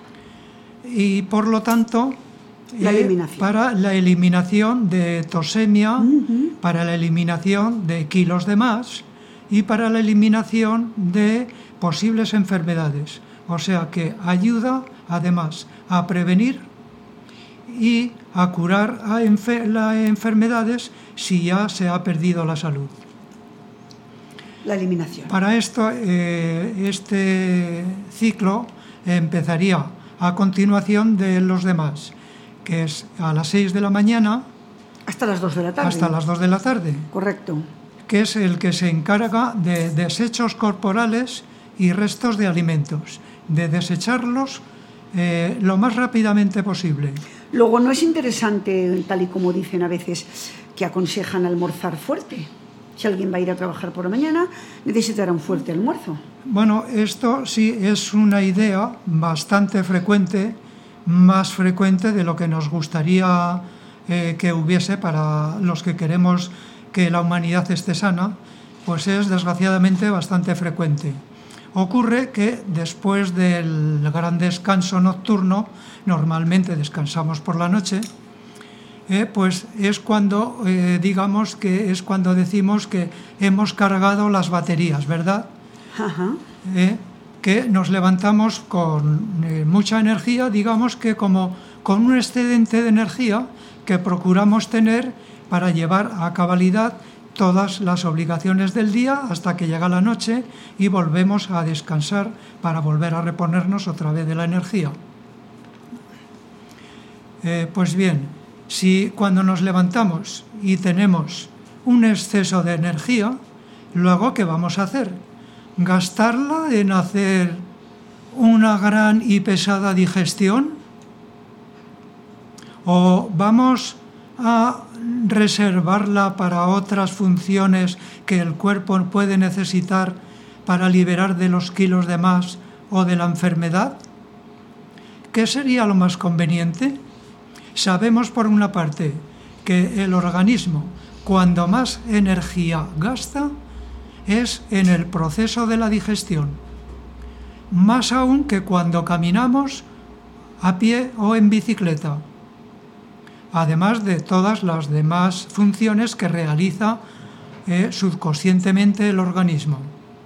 y, por lo tanto, La eh, eliminación. para la eliminación de toxemia, Ujú. para la eliminación de kilos de más y para la eliminación de posibles enfermedades. O sea que ayuda, además, a prevenir y a curar a enfer- las enfermedades si ya se ha perdido la salud. La eliminación. Para esto, eh, este ciclo empezaría a continuación de los demás, que es a las seis de la mañana Hasta las dos de la tarde. hasta las dos de la tarde, Correcto. que es el que se encarga de desechos corporales y restos de alimentos, de desecharlos eh, lo más rápidamente posible. Luego, ¿no es interesante, tal y como dicen a veces, que aconsejan almorzar fuerte? Si alguien va a ir a trabajar por la mañana, necesitará un fuerte almuerzo. Bueno, esto sí es una idea bastante frecuente, más frecuente de lo que nos gustaría eh, que hubiese para los que queremos que la humanidad esté sana, pues es desgraciadamente bastante frecuente. Ocurre que después del gran descanso nocturno, normalmente descansamos por la noche, eh, pues es cuando, eh, digamos que es cuando decimos que hemos cargado las baterías, ¿verdad? Ajá. Eh, que nos levantamos con eh, mucha energía, digamos que como con un excedente de energía que procuramos tener para llevar a cabalidad todas las obligaciones del día hasta que llega la noche y volvemos a descansar para volver a reponernos otra vez de la energía. Eh, pues bien, si cuando nos levantamos y tenemos un exceso de energía, luego ¿qué vamos a hacer? ¿Gastarla en hacer una gran y pesada digestión? ¿O vamos a reservarla para otras funciones que el cuerpo puede necesitar para liberar de los kilos de más o de la enfermedad? ¿Qué sería lo más conveniente? Sabemos por una parte que el organismo, cuando más energía gasta, es en el proceso de la digestión, más aún que cuando caminamos a pie o en bicicleta, además de todas las demás funciones que realiza eh, subconscientemente el organismo.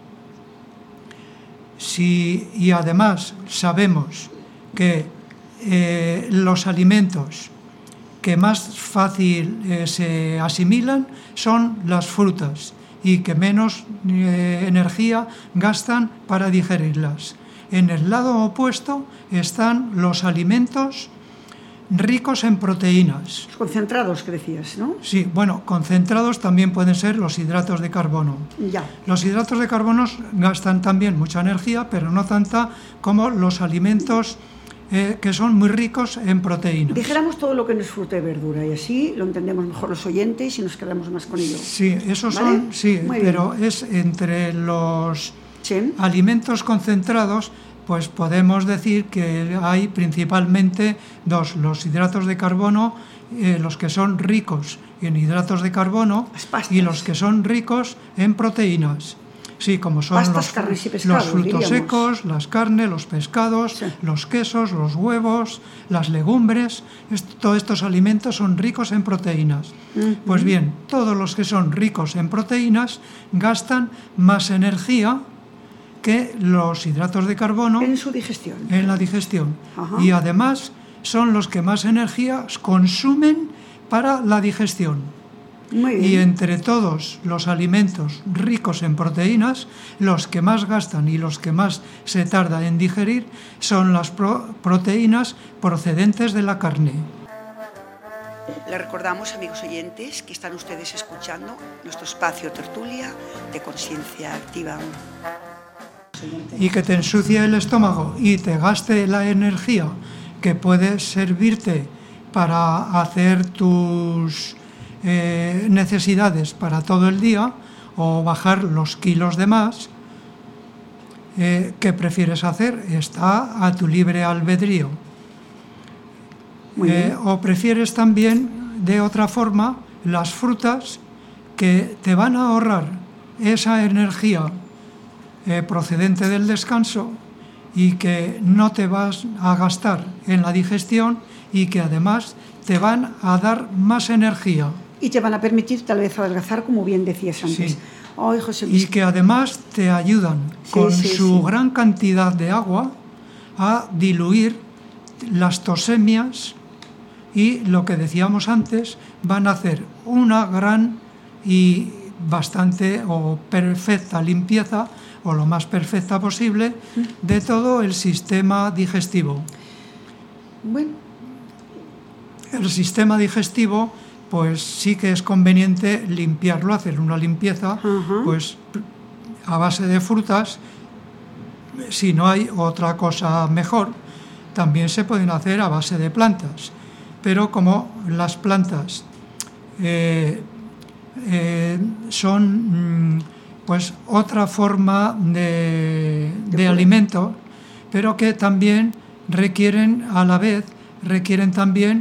Si, y además sabemos que eh, los alimentos que más fácil eh, se asimilan son las frutas y que menos eh, energía gastan para digerirlas. En el lado opuesto están los alimentos ricos en proteínas. Concentrados, que decías, ¿no? Sí, bueno, concentrados también pueden ser los hidratos de carbono. Ya. Los hidratos de carbono gastan también mucha energía, pero no tanta como los alimentos eh, que son muy ricos en proteínas. Dijéramos todo lo que no es fruta y verdura y así lo entendemos mejor los oyentes y nos quedamos más con ello. Sí, esos ¿Vale? son, sí, Muy pero bien. es entre los Sí. alimentos concentrados. Pues podemos decir que hay principalmente dos, los hidratos de carbono, eh, los que son ricos en hidratos de carbono Las pastas. y los que son ricos en proteínas. Sí, como son Pastas, los, carnes y pescados, los frutos diríamos. secos, las carnes, los pescados, Sí. los quesos, los huevos, las legumbres. Est- todos estos alimentos son ricos en proteínas. Ujú. Pues bien, todos los que son ricos en proteínas gastan más energía que los hidratos de carbono En su digestión. en la digestión. Ajá. Y además son los que más energía consumen para la digestión. Muy bien. Y entre todos los alimentos ricos en proteínas, los que más gastan y los que más se tarda en digerir son las pro- proteínas procedentes de la carne. Les recordamos, amigos oyentes, que están ustedes escuchando nuestro espacio tertulia de Conciencia Activa. Y que te ensucie el estómago y te gaste la energía que puede servirte para hacer tus eh, necesidades para todo el día o bajar los kilos de más, eh, ¿qué prefieres hacer? Está a tu libre albedrío. Muy Eh, bien. o prefieres también, de otra forma, las frutas que te van a ahorrar esa energía eh, procedente del descanso y que no te vas a gastar en la digestión y que además te van a dar más energía Y te van a permitir tal vez adelgazar, como bien decías antes. Sí. Ay, José y Luis. que además te ayudan Sí, con sí, su sí. gran cantidad de agua a diluir las tosemias y lo que decíamos antes, van a hacer una gran y bastante o perfecta limpieza o lo más perfecta posible de todo el sistema digestivo. Bueno, El sistema digestivo, pues sí que es conveniente limpiarlo, hacer una limpieza, Ajá. pues a base de frutas. Si no hay otra cosa mejor, también se pueden hacer a base de plantas. Pero como las plantas eh, eh, son mm, pues otra forma de, de alimento, pero que también requieren a la vez, requieren también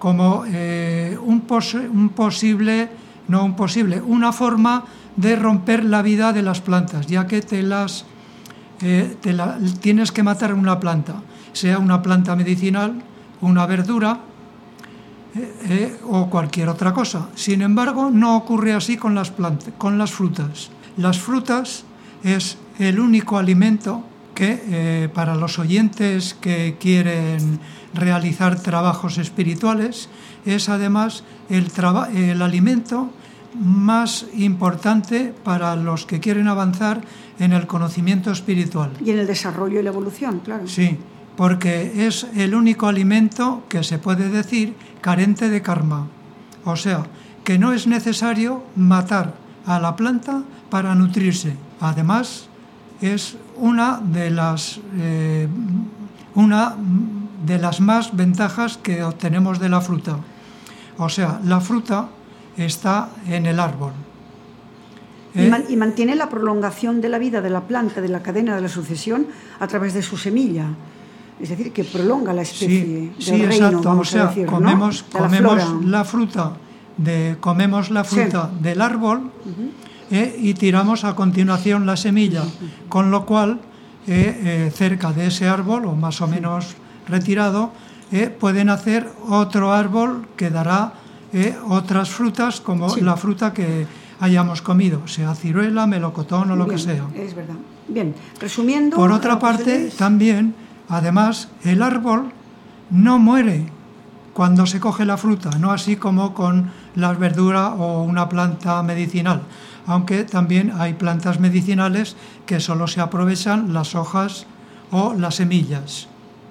como eh, un, pos un posible, no un posible, una forma de romper la vida de las plantas, ya que te las eh, te la, tienes que matar una planta, sea una planta medicinal, una verdura eh, eh, o cualquier otra cosa. Sin embargo, no ocurre así con las plantas, con las frutas. Las frutas es el único alimento que eh, para los oyentes que quieren realizar trabajos espirituales es además el, el alimento más importante para los que quieren avanzar en el conocimiento espiritual. Y en el desarrollo y la evolución, claro. Sí, porque es el único alimento que se puede decir carente de karma. O sea, que no es necesario matar a la planta para nutrirse. Además, es una de las, eh, una de las más ventajas que obtenemos de la fruta. O sea, la fruta está en el árbol. ¿Eh? Y, man, y mantiene la prolongación de la vida de la planta, de la cadena de la sucesión, a través de su semilla. Es decir, que prolonga la especie sí, del sí, reino, exacto. vamos o sea, a decir, comemos, ¿no? comemos la, la fruta, de, comemos la fruta sí. del árbol uh-huh. eh, y tiramos a continuación la semilla, uh-huh. con lo cual eh, eh, cerca de ese árbol, o más o menos sí. retirado, eh, pueden hacer otro árbol que dará eh, otras frutas, como sí. la fruta que hayamos comido, sea ciruela, melocotón o lo Bien, que sea. Es verdad. Bien, resumiendo... Por otra parte, también, además, el árbol no muere cuando se coge la fruta, no así como con la verdura o una planta medicinal, aunque también hay plantas medicinales que solo se aprovechan las hojas o las semillas.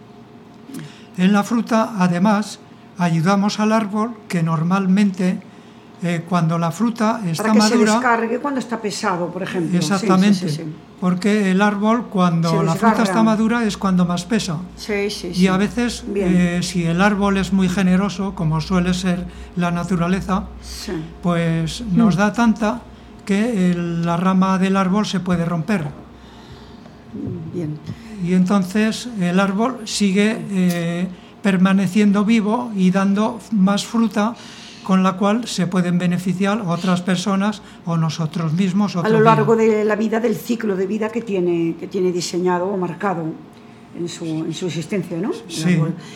En la fruta, además, ayudamos al árbol que normalmente eh, cuando la fruta está Para que madura... se descargue cuando está pesado, por ejemplo. Exactamente, sí, sí, sí. porque el árbol cuando la fruta está madura es cuando más pesa. Sí, sí, y sí. a veces, eh, si el árbol es muy generoso, como suele ser la naturaleza, sí. pues nos mm. da tanta que el, la rama del árbol se puede romper. Bien. Y entonces el árbol sigue eh, permaneciendo vivo y dando más fruta, con la cual se pueden beneficiar otras personas o nosotros mismos. A lo largo día. de la vida, del ciclo de vida que tiene, que tiene diseñado o marcado en su, en su existencia, ¿no? Sí.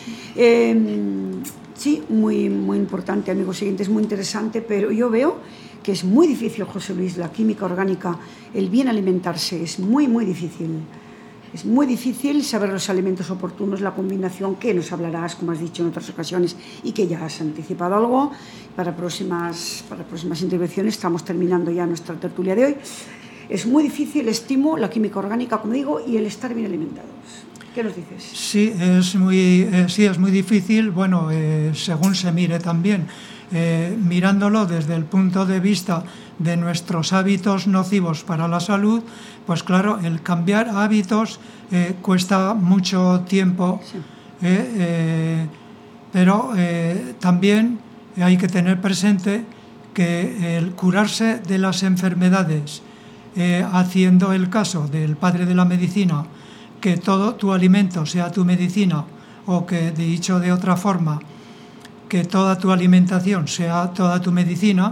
Eh, sí, muy, muy importante, amigos siguientes, muy interesante, pero yo veo que es muy difícil, José Luis, la química orgánica, el bien alimentarse, es muy, muy difícil. Es muy difícil saber los alimentos oportunos, la combinación que nos hablarás, como has dicho en otras ocasiones, y que ya has anticipado algo. Para próximas, para próximas intervenciones estamos terminando ya nuestra tertulia de hoy. Es muy difícil, estimo, la química orgánica, como digo, y el estar bien alimentados. ¿Qué nos dices? Sí, es muy, eh, sí, es muy difícil, bueno, eh, según se mire también. Eh, mirándolo desde el punto de vista de nuestros hábitos nocivos para la salud, pues claro, el cambiar hábitos eh, cuesta mucho tiempo, sí. eh, eh, pero eh, también hay que tener presente que el curarse de las enfermedades, eh, haciendo el caso del padre de la medicina, que todo tu alimento sea tu medicina, o que, dicho de otra forma, que toda tu alimentación sea toda tu medicina,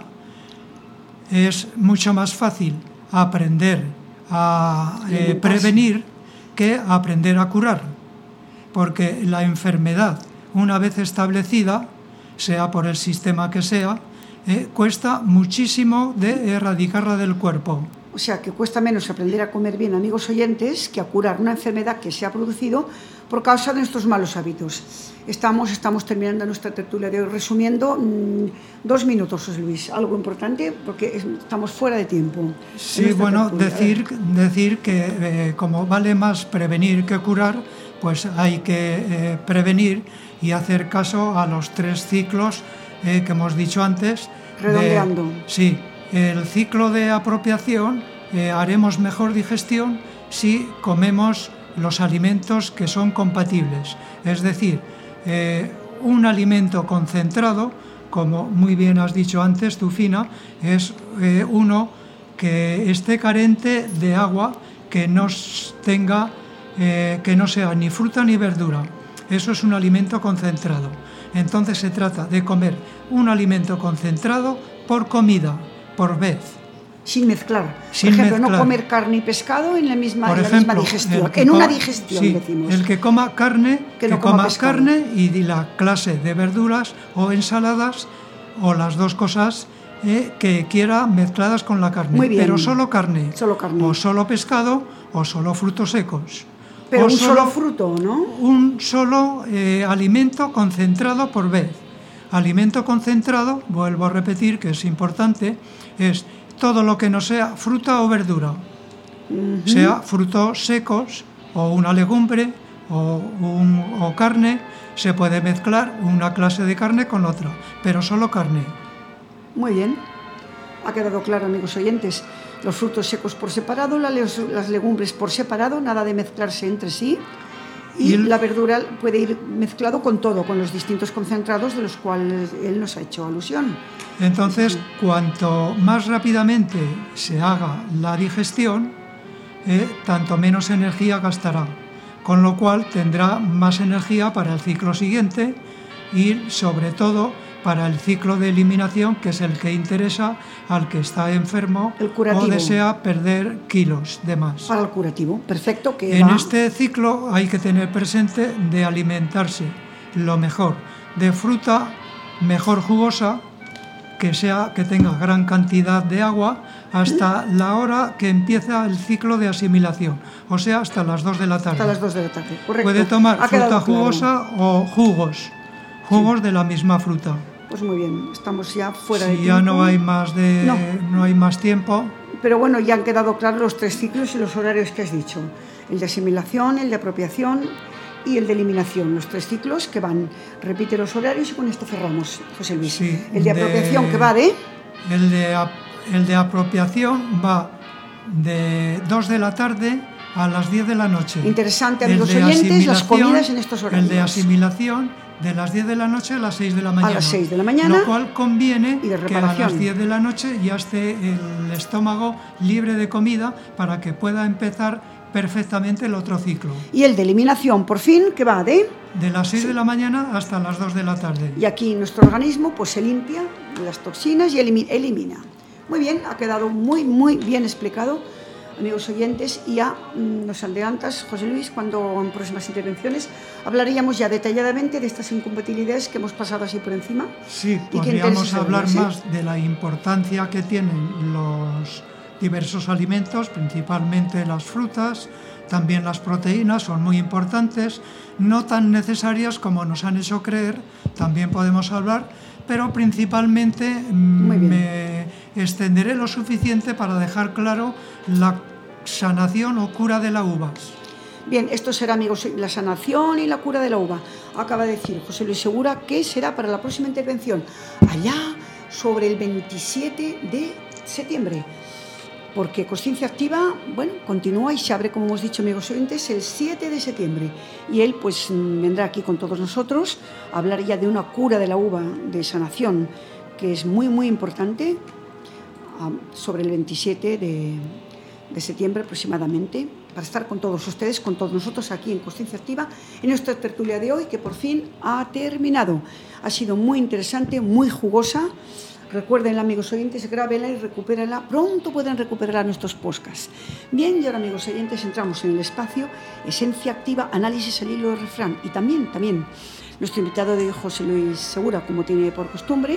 es mucho más fácil aprender a eh, prevenir que aprender a curar, porque la enfermedad, una vez establecida, sea por el sistema que sea, eh, cuesta muchísimo de erradicarla del cuerpo. O sea, que cuesta menos aprender a comer bien, amigos oyentes, que a curar una enfermedad que se ha producido por causa de nuestros malos hábitos. Estamos, estamos terminando nuestra tertulia de hoy, resumiendo mmm, dos minutos, José Luis, algo importante, porque estamos fuera de tiempo. Sí, bueno, decir, decir que eh, como vale más prevenir que curar, pues hay que eh, prevenir y hacer caso a los tres ciclos eh, que hemos dicho antes. Redondeando. De, sí. El ciclo de apropiación, eh, haremos mejor digestión si comemos los alimentos que son compatibles. Es decir, eh, un alimento concentrado, como muy bien has dicho antes, Tufina, es eh, uno que esté carente de agua, que no tenga, eh, que no sea ni fruta ni verdura. Eso es un alimento concentrado. Entonces se trata de comer un alimento concentrado por comida, por vez. Sin mezclar. Sin por ejemplo, mezclar. no comer carne y pescado en la misma, Por en ejemplo, la misma digestión. el que En una coma- digestión, sí, decimos. el que coma carne, Que que, no coma coma pescado. carne y di- la clase de verduras o ensaladas o las dos cosas eh, que quiera mezcladas con la carne. Muy bien. Pero solo carne. Solo carne. O solo pescado o solo frutos secos. Pero o un solo fruto, ¿no? Un solo eh, alimento concentrado por vez. Alimento concentrado, vuelvo a repetir que es importante, es todo lo que no sea fruta o verdura. Ujú. Sea frutos secos o una legumbre o, un- o carne, se puede mezclar una clase de carne con otra, pero solo carne. Muy bien. Ha quedado claro, amigos oyentes. Los frutos secos por separado, la le- las legumbres por separado, nada de mezclarse entre sí. Y, Y el- la verdura puede ir mezclado con todo, con los distintos concentrados de los cuales él nos ha hecho alusión. Entonces, cuanto más rápidamente se haga la digestión, eh, tanto menos energía gastará, con lo cual tendrá más energía para el ciclo siguiente y, sobre todo, para el ciclo de eliminación, que es el que interesa al que está enfermo El curativo. o desea perder kilos de más. Para el curativo, perfecto. Que En va- este ciclo hay que tener presente de alimentarse lo mejor, de fruta mejor jugosa, que sea que tenga gran cantidad de agua hasta la hora que empieza el ciclo de asimilación, o sea, hasta las dos de la tarde. hasta las dos de la tarde, correcto. Puede tomar Ha quedado fruta claro. jugosa o jugos, jugos de la misma fruta. Pues muy bien, estamos ya fuera de Si tiempo. ya no hay más de No. no hay más tiempo, Pero bueno, ya han quedado claros los tres ciclos y los horarios que has dicho. El de asimilación, el de apropiación y el de eliminación. Los tres ciclos que van. Repite los horarios y con esto cerramos, José Luis. Sí, el de de- apropiación que va de... el de ap- el de apropiación va de dos de la tarde a las diez de la noche. Interesante, El amigos de oyentes, las asimilación- comidas en estos horarios. El de asimilación de las diez de la noche a las seis de la mañana. las seis de la mañana. Lo cual conviene Y de que a reparación. las diez de la noche ya esté el estómago libre de comida para que pueda empezar perfectamente el otro ciclo. Y el de eliminación, por fin, que va de... De las seis de la mañana hasta las dos de la tarde. Y aquí nuestro organismo pues se limpia de las toxinas y elimi- elimina. Muy bien, ha quedado muy, muy bien explicado, amigos oyentes, y ya mm, nos adelantas, José Luis, cuando en próximas intervenciones hablaríamos ya detalladamente de estas incompatibilidades que hemos pasado así por encima. Sí, ¿Y qué podríamos intereses hablar hablas, eh? más de la importancia que tienen los diversos alimentos, principalmente las frutas, también las proteínas son muy importantes, no tan necesarias como nos han hecho creer, también podemos hablar, pero principalmente mm, Muy bien. me extenderé lo suficiente para dejar claro la sanación o cura de la uvas. Bien, esto será, amigos, la sanación y la cura de la uva. Acaba de decir José Luis Segura que será para la próxima intervención, allá sobre el veintisiete de septiembre. Porque Consciencia Activa, bueno, continúa y se abre, como hemos dicho, amigos oyentes, el siete de septiembre. Y él, pues, vendrá aquí con todos nosotros a hablar ya de una cura de la uva, de sanación, que es muy, muy importante, um, sobre el veintisiete de, de septiembre aproximadamente, para estar con todos ustedes, con todos nosotros aquí en Consciencia Activa, en nuestra tertulia de hoy, que por fin ha terminado. Ha sido muy interesante, muy jugosa. Recuerden, amigos oyentes, grábenla y recupérenla. Pronto pueden recuperar nuestros podcasts. Bien, y ahora, amigos oyentes, entramos en el espacio Esencia Activa, análisis al hilo del refrán. Y también, también, nuestro invitado de hoy, José Luis Segura, como tiene por costumbre,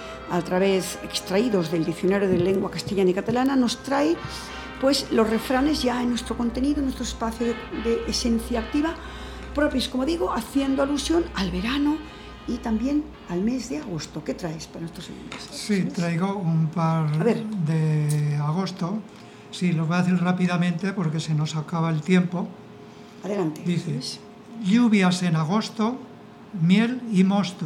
a través extraídos del Diccionario de Lengua Castellana y Catalana, nos trae pues los refranes ya en nuestro contenido, en nuestro espacio de, de Esencia Activa, propios, como digo, haciendo alusión al verano y también al mes de agosto. ¿Qué traes para nuestros oyentes? Sí, traigo un par A ver. de agosto. Sí, lo voy a decir rápidamente porque se nos acaba el tiempo. Adelante. Dice, Luis. lluvias en agosto, miel y mosto.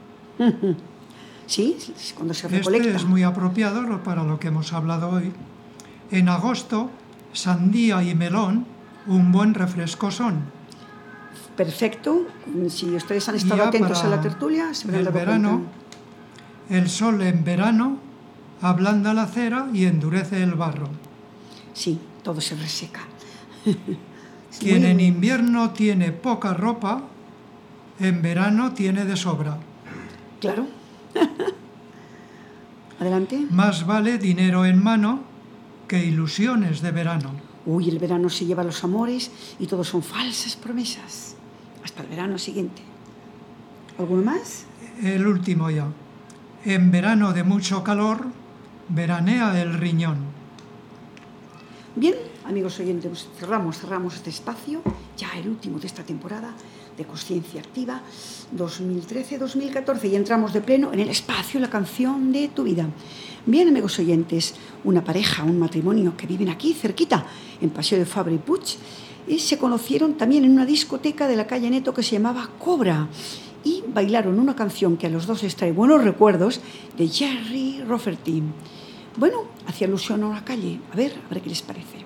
Sí, es cuando se recolecta. Este es muy apropiado lo- para lo que hemos hablado hoy. En agosto, sandía y melón, un buen refresco son. Perfecto. Si ustedes han Y estado ya atentos a para la tertulia, se habrán el dado verano, cuenta. el sol en verano ablanda la cera y endurece el barro. Sí, todo se reseca. Es Quien muy- en invierno tiene poca ropa, en verano tiene de sobra. Claro. Adelante. Más vale dinero en mano que ilusiones de verano. Uy, el verano se lleva los amores y todos son falsas promesas. Hasta el verano siguiente. ¿Alguno más? El último ya. En verano de mucho calor, veranea el riñón. Bien, amigos oyentes, cerramos, cerramos este espacio, ya el último de esta temporada de Consciencia Activa dos mil trece dos mil catorce, y entramos de pleno en el espacio, la canción de tu vida. Bien, amigos oyentes, una pareja, un matrimonio que viven aquí cerquita, en Paseo de Fabra y Puig, y se conocieron también en una discoteca de la calle Neto que se llamaba Cobra, y bailaron una canción que a los dos les trae buenos recuerdos, de Jerry Rafferty. Bueno, hacía alusión a una calle. A ver, a ver qué les parece.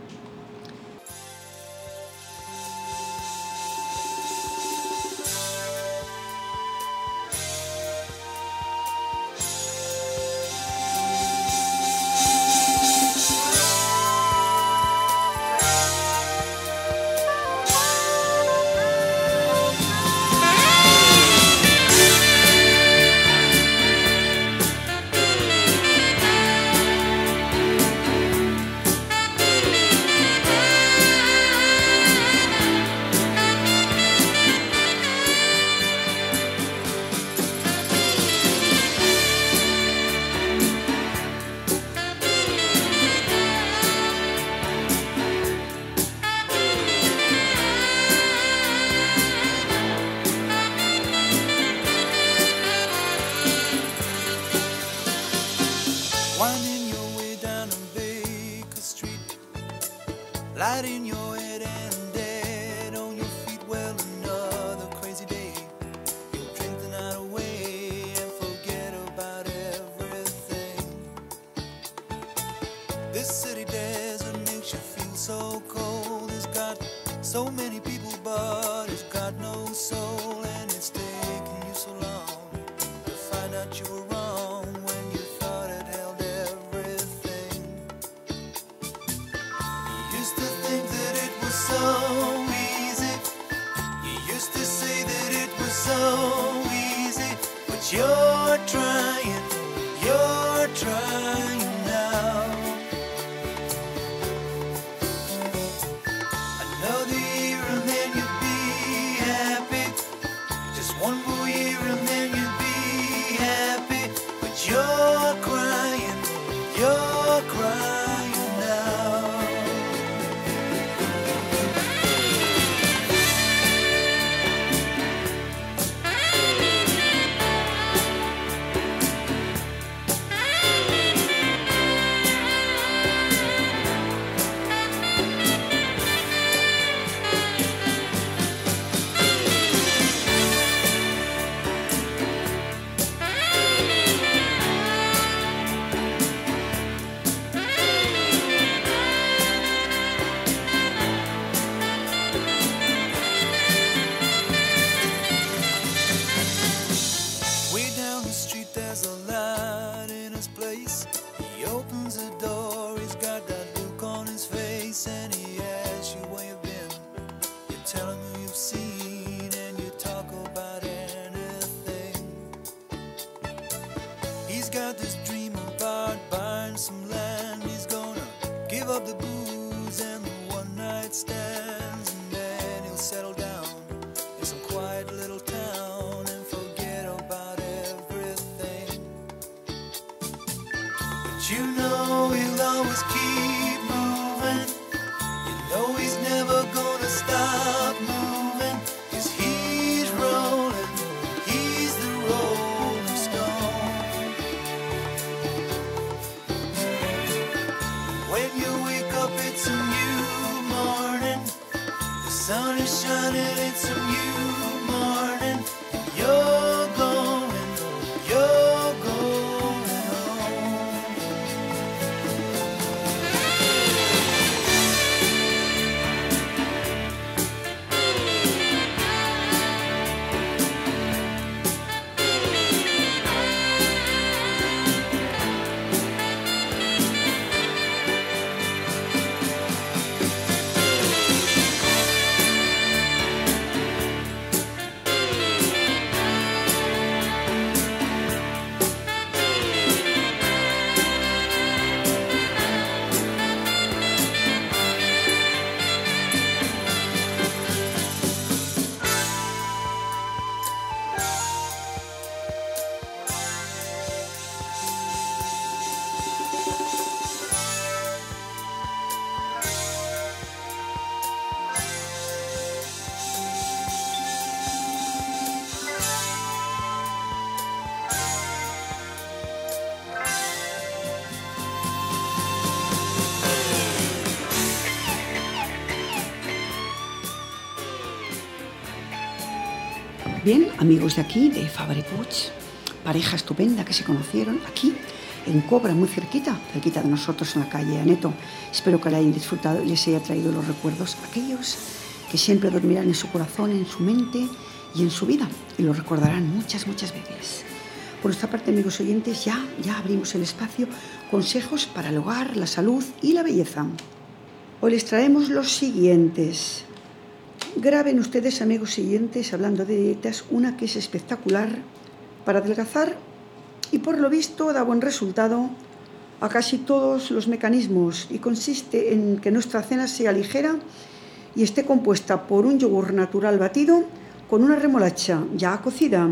Winding your way down on Baker Street, light in your head and dead on your feet. Well, another crazy day. You'll drink the night away and forget about everything. This city desert makes you feel so cold. It's got so many people, but it's got no soul. And it's taken you so long to find out you were wrong when you thought it held everything. You used to think that it was so easy. You used to say that it was so easy. But you're trying, you're trying now. Another year and then you'll be happy. Just one more year and then you'll be happy. But you're crying, you're crying now. Way down the street there's a light in his place. He opens the door, he's got that look on his face, and he asks you where you've been. You tell him who you've seen, and you talk about anything. He's got this dream about buying some land. He's gonna give up the booze and the one night stands, and then he'll settle down in some quiet little town and forget about everything. But you know he'll always keep moving. You know he's never gonna stop moving. 'Cause he's rolling, he's the rolling stone. When you wake up it's a new morning. The sun is shining, it's a new morning. And you're going, you're going home. Bien, amigos de aquí, de Fabra y Puig, pareja estupenda que se conocieron aquí en Cobra, muy cerquita, cerquita de nosotros en la calle Aneto. Espero que la hayan disfrutado y les haya traído los recuerdos, aquellos que siempre dormirán en su corazón, en su mente y en su vida, y lo recordarán muchas, muchas veces. Por nuestra parte, amigos oyentes, ya, ya abrimos el espacio consejos para el hogar, la salud y la belleza. Hoy les traemos los siguientes. Graben ustedes, amigos oyentes, hablando de dietas, una que es espectacular para adelgazar y por lo visto da buen resultado a casi todos los mecanismos, y consiste en que nuestra cena sea ligera y esté compuesta por un yogur natural batido con una remolacha ya cocida.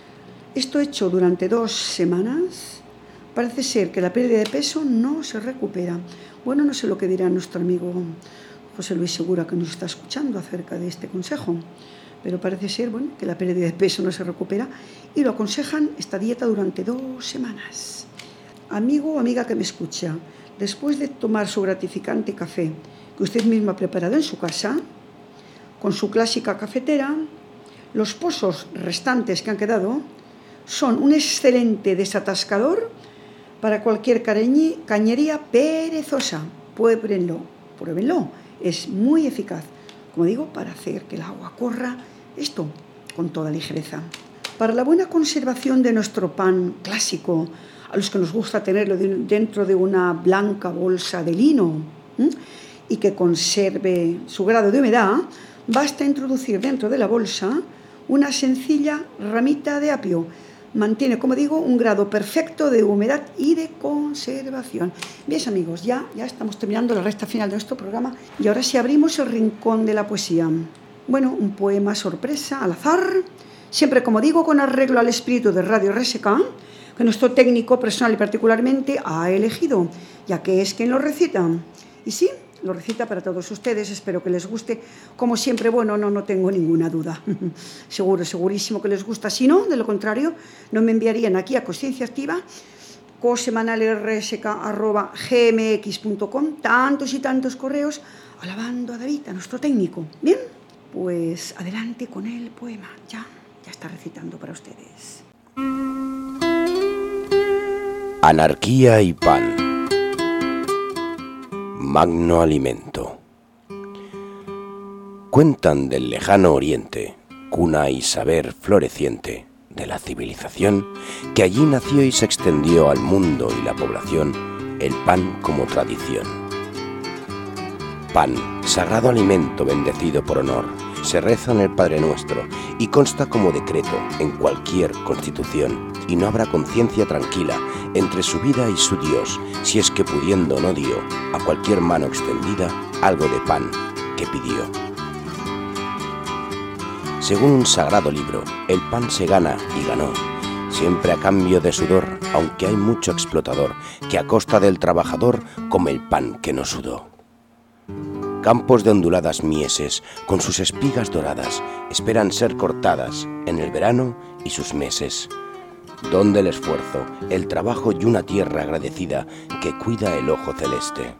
Esto hecho durante dos semanas, parece ser que la pérdida de peso no se recupera. Bueno, no sé lo que dirá nuestro amigo José Luis Segura, que nos está escuchando acerca de este consejo, pero parece ser, bueno, que la pérdida de peso no se recupera y lo aconsejan esta dieta durante dos semanas. Amigo o amiga que me escucha, después de tomar su gratificante café que usted mismo ha preparado en su casa, con su clásica cafetera, los pozos restantes que han quedado son un excelente desatascador para cualquier cañería perezosa. Pruébenlo, pruébenlo. Es muy eficaz, como digo, para hacer que el agua corra, esto con toda ligereza. Para la buena conservación de nuestro pan clásico, a los que nos gusta tenerlo dentro de una blanca bolsa de lino, ¿eh? y que conserve su grado de humedad, basta introducir dentro de la bolsa una sencilla ramita de apio. Mantiene, como digo, un grado perfecto de humedad y de conservación. Bien, amigos, ya, ya estamos terminando la recta final de nuestro programa y ahora sí abrimos el rincón de la poesía. Bueno, un poema sorpresa, al azar, siempre, como digo, con arreglo al espíritu de Radio R S K, que nuestro técnico personal y particularmente ha elegido, ya que es quien lo recita. Y sí, lo recita para todos ustedes, espero que les guste. Como siempre, bueno, no, no tengo ninguna duda. Seguro, segurísimo que les gusta. Si no, de lo contrario, no me enviarían aquí a Conciencia Activa, cosemanal r s k arroba g m x punto com, tantos y tantos correos alabando a David, a nuestro técnico. Bien, pues adelante con el poema. Ya, ya está recitando para ustedes. Anarquía y pan. Magno alimento. Cuentan del lejano oriente, cuna y saber floreciente de la civilización, que allí nació y se extendió al mundo y la población el pan como tradición. Pan, sagrado alimento bendecido por honor, se reza en el Padre Nuestro y consta como decreto en cualquier constitución, y no habrá conciencia tranquila entre su vida y su Dios, si es que pudiendo no dio a cualquier mano extendida algo de pan que pidió. Según un sagrado libro, el pan se gana y ganó, siempre a cambio de sudor, aunque hay mucho explotador que a costa del trabajador come el pan que no sudó. Campos de onduladas mieses, con sus espigas doradas, esperan ser cortadas en el verano y sus meses. Donde el esfuerzo, el trabajo y una tierra agradecida que cuida el ojo celeste.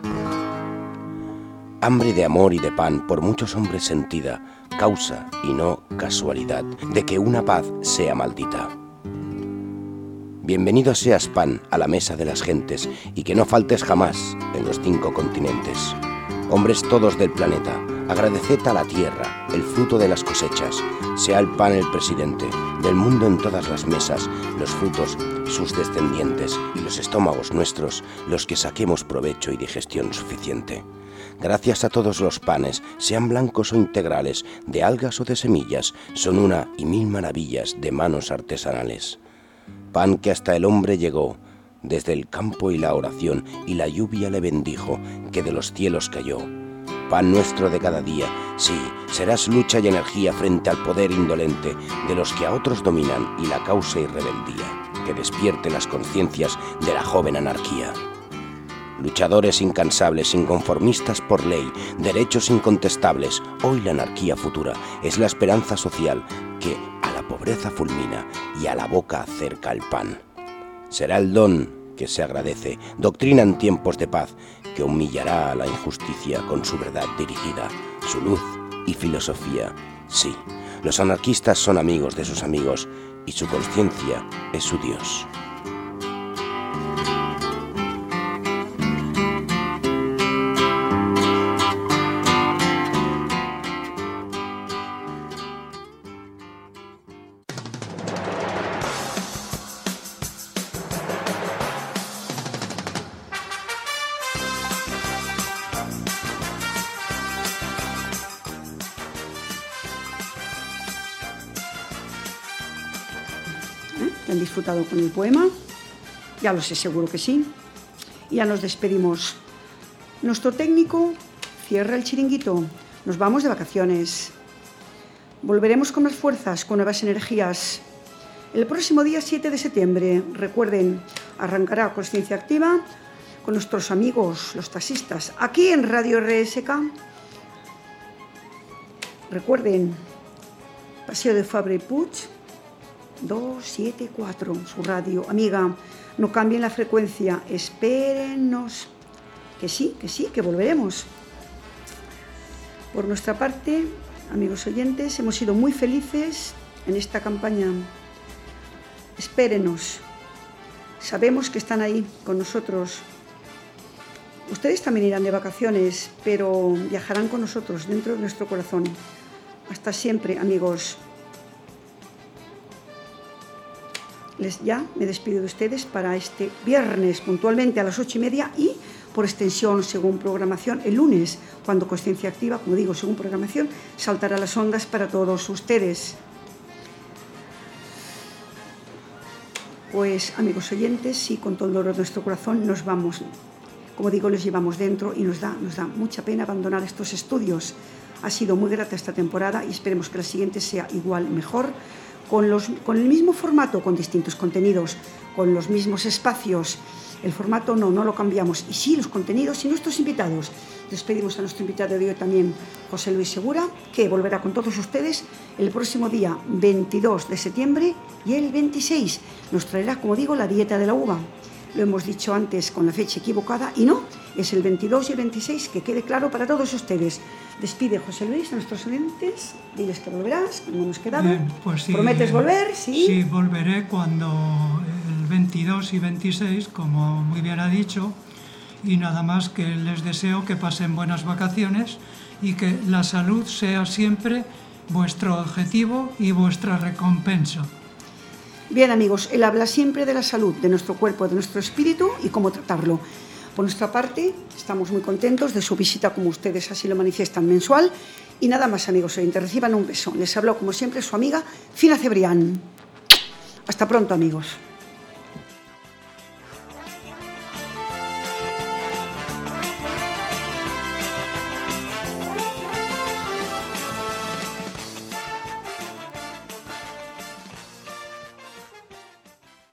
Hambre de amor y de pan por muchos hombres sentida, causa y no casualidad de que una paz sea maldita. Bienvenido seas, pan, a la mesa de las gentes, y que no faltes jamás en los cinco continentes. Hombres todos del planeta, agradeced a la tierra el fruto de las cosechas, sea el pan el presidente, del mundo en todas las mesas, los frutos sus descendientes, y los estómagos nuestros, los que saquemos provecho y digestión suficiente. Gracias a todos los panes, sean blancos o integrales, de algas o de semillas, son una y mil maravillas de manos artesanales. Pan que hasta el hombre llegó, desde el campo y la oración, y la lluvia le bendijo, que de los cielos cayó. Pan nuestro de cada día, sí, serás lucha y energía frente al poder indolente de los que a otros dominan y la causa y rebeldía, que despierte las conciencias de la joven anarquía. Luchadores incansables, inconformistas por ley, derechos incontestables, hoy la anarquía futura es la esperanza social que a la pobreza fulmina y a la boca acerca el pan. Será el don que se agradece, doctrina en tiempos de paz, que humillará a la injusticia con su verdad dirigida, su luz y filosofía. Sí, Los anarquistas son amigos de sus amigos y su conciencia es su Dios. ¿Han disfrutado con el poema? Ya lo sé, seguro que sí. Ya nos despedimos. Nuestro técnico cierra el chiringuito. Nos vamos de vacaciones. Volveremos con más fuerzas, con nuevas energías. El próximo día siete de septiembre, recuerden, arrancará Consciencia Activa con nuestros amigos, los taxistas, aquí en Radio R S K. Recuerden, Paseo de Fabra y Puig, dos siete cuatro, su radio. Amiga, no cambien la frecuencia, espérennos. Que sí, que sí, que volveremos. Por nuestra parte, amigos oyentes, hemos sido muy felices en esta campaña. Espérenos. Sabemos que están ahí con nosotros. Ustedes también irán de vacaciones, pero viajarán con nosotros dentro de nuestro corazón. Hasta siempre, amigos. Les, ya me despido de ustedes para este viernes puntualmente a las ocho y media y por extensión según programación el lunes, cuando Consciencia Activa, como digo, según programación, saltará las ondas para todos ustedes. Pues amigos oyentes, sí, con todo el dolor de nuestro corazón nos vamos, como digo, los llevamos dentro y nos da, nos da mucha pena abandonar estos estudios. Ha sido muy grata esta temporada y esperemos que la siguiente sea igual, mejor. Con, los, con el mismo formato, con distintos contenidos, con los mismos espacios. El formato no, no lo cambiamos. Y sí, los contenidos y nuestros invitados. Despedimos a nuestro invitado de hoy también, José Luis Segura, que volverá con todos ustedes el próximo día veintidós de septiembre y el veintiséis. Nos traerá, como digo, la dieta de la uva. Lo hemos dicho antes con la fecha equivocada y no, es el veintidós y el veintiséis, que quede claro para todos ustedes. Despide José Luis a nuestros oyentes, diles que volverás, como hemos quedado. Bien, pues sí, ¿prometes volver? Sí. Sí, volveré cuando el veintidós y veintiséis, como muy bien ha dicho, y nada más que les deseo que pasen buenas vacaciones y que la salud sea siempre vuestro objetivo y vuestra recompensa. Bien, amigos, él habla siempre de la salud, de nuestro cuerpo, de nuestro espíritu y cómo tratarlo. Por nuestra parte, estamos muy contentos de su visita, como ustedes así lo manifiestan, mensual. Y nada más, amigos oyentes, reciban un beso. Les habló, como siempre, su amiga Fina Cebrián. Hasta pronto, amigos.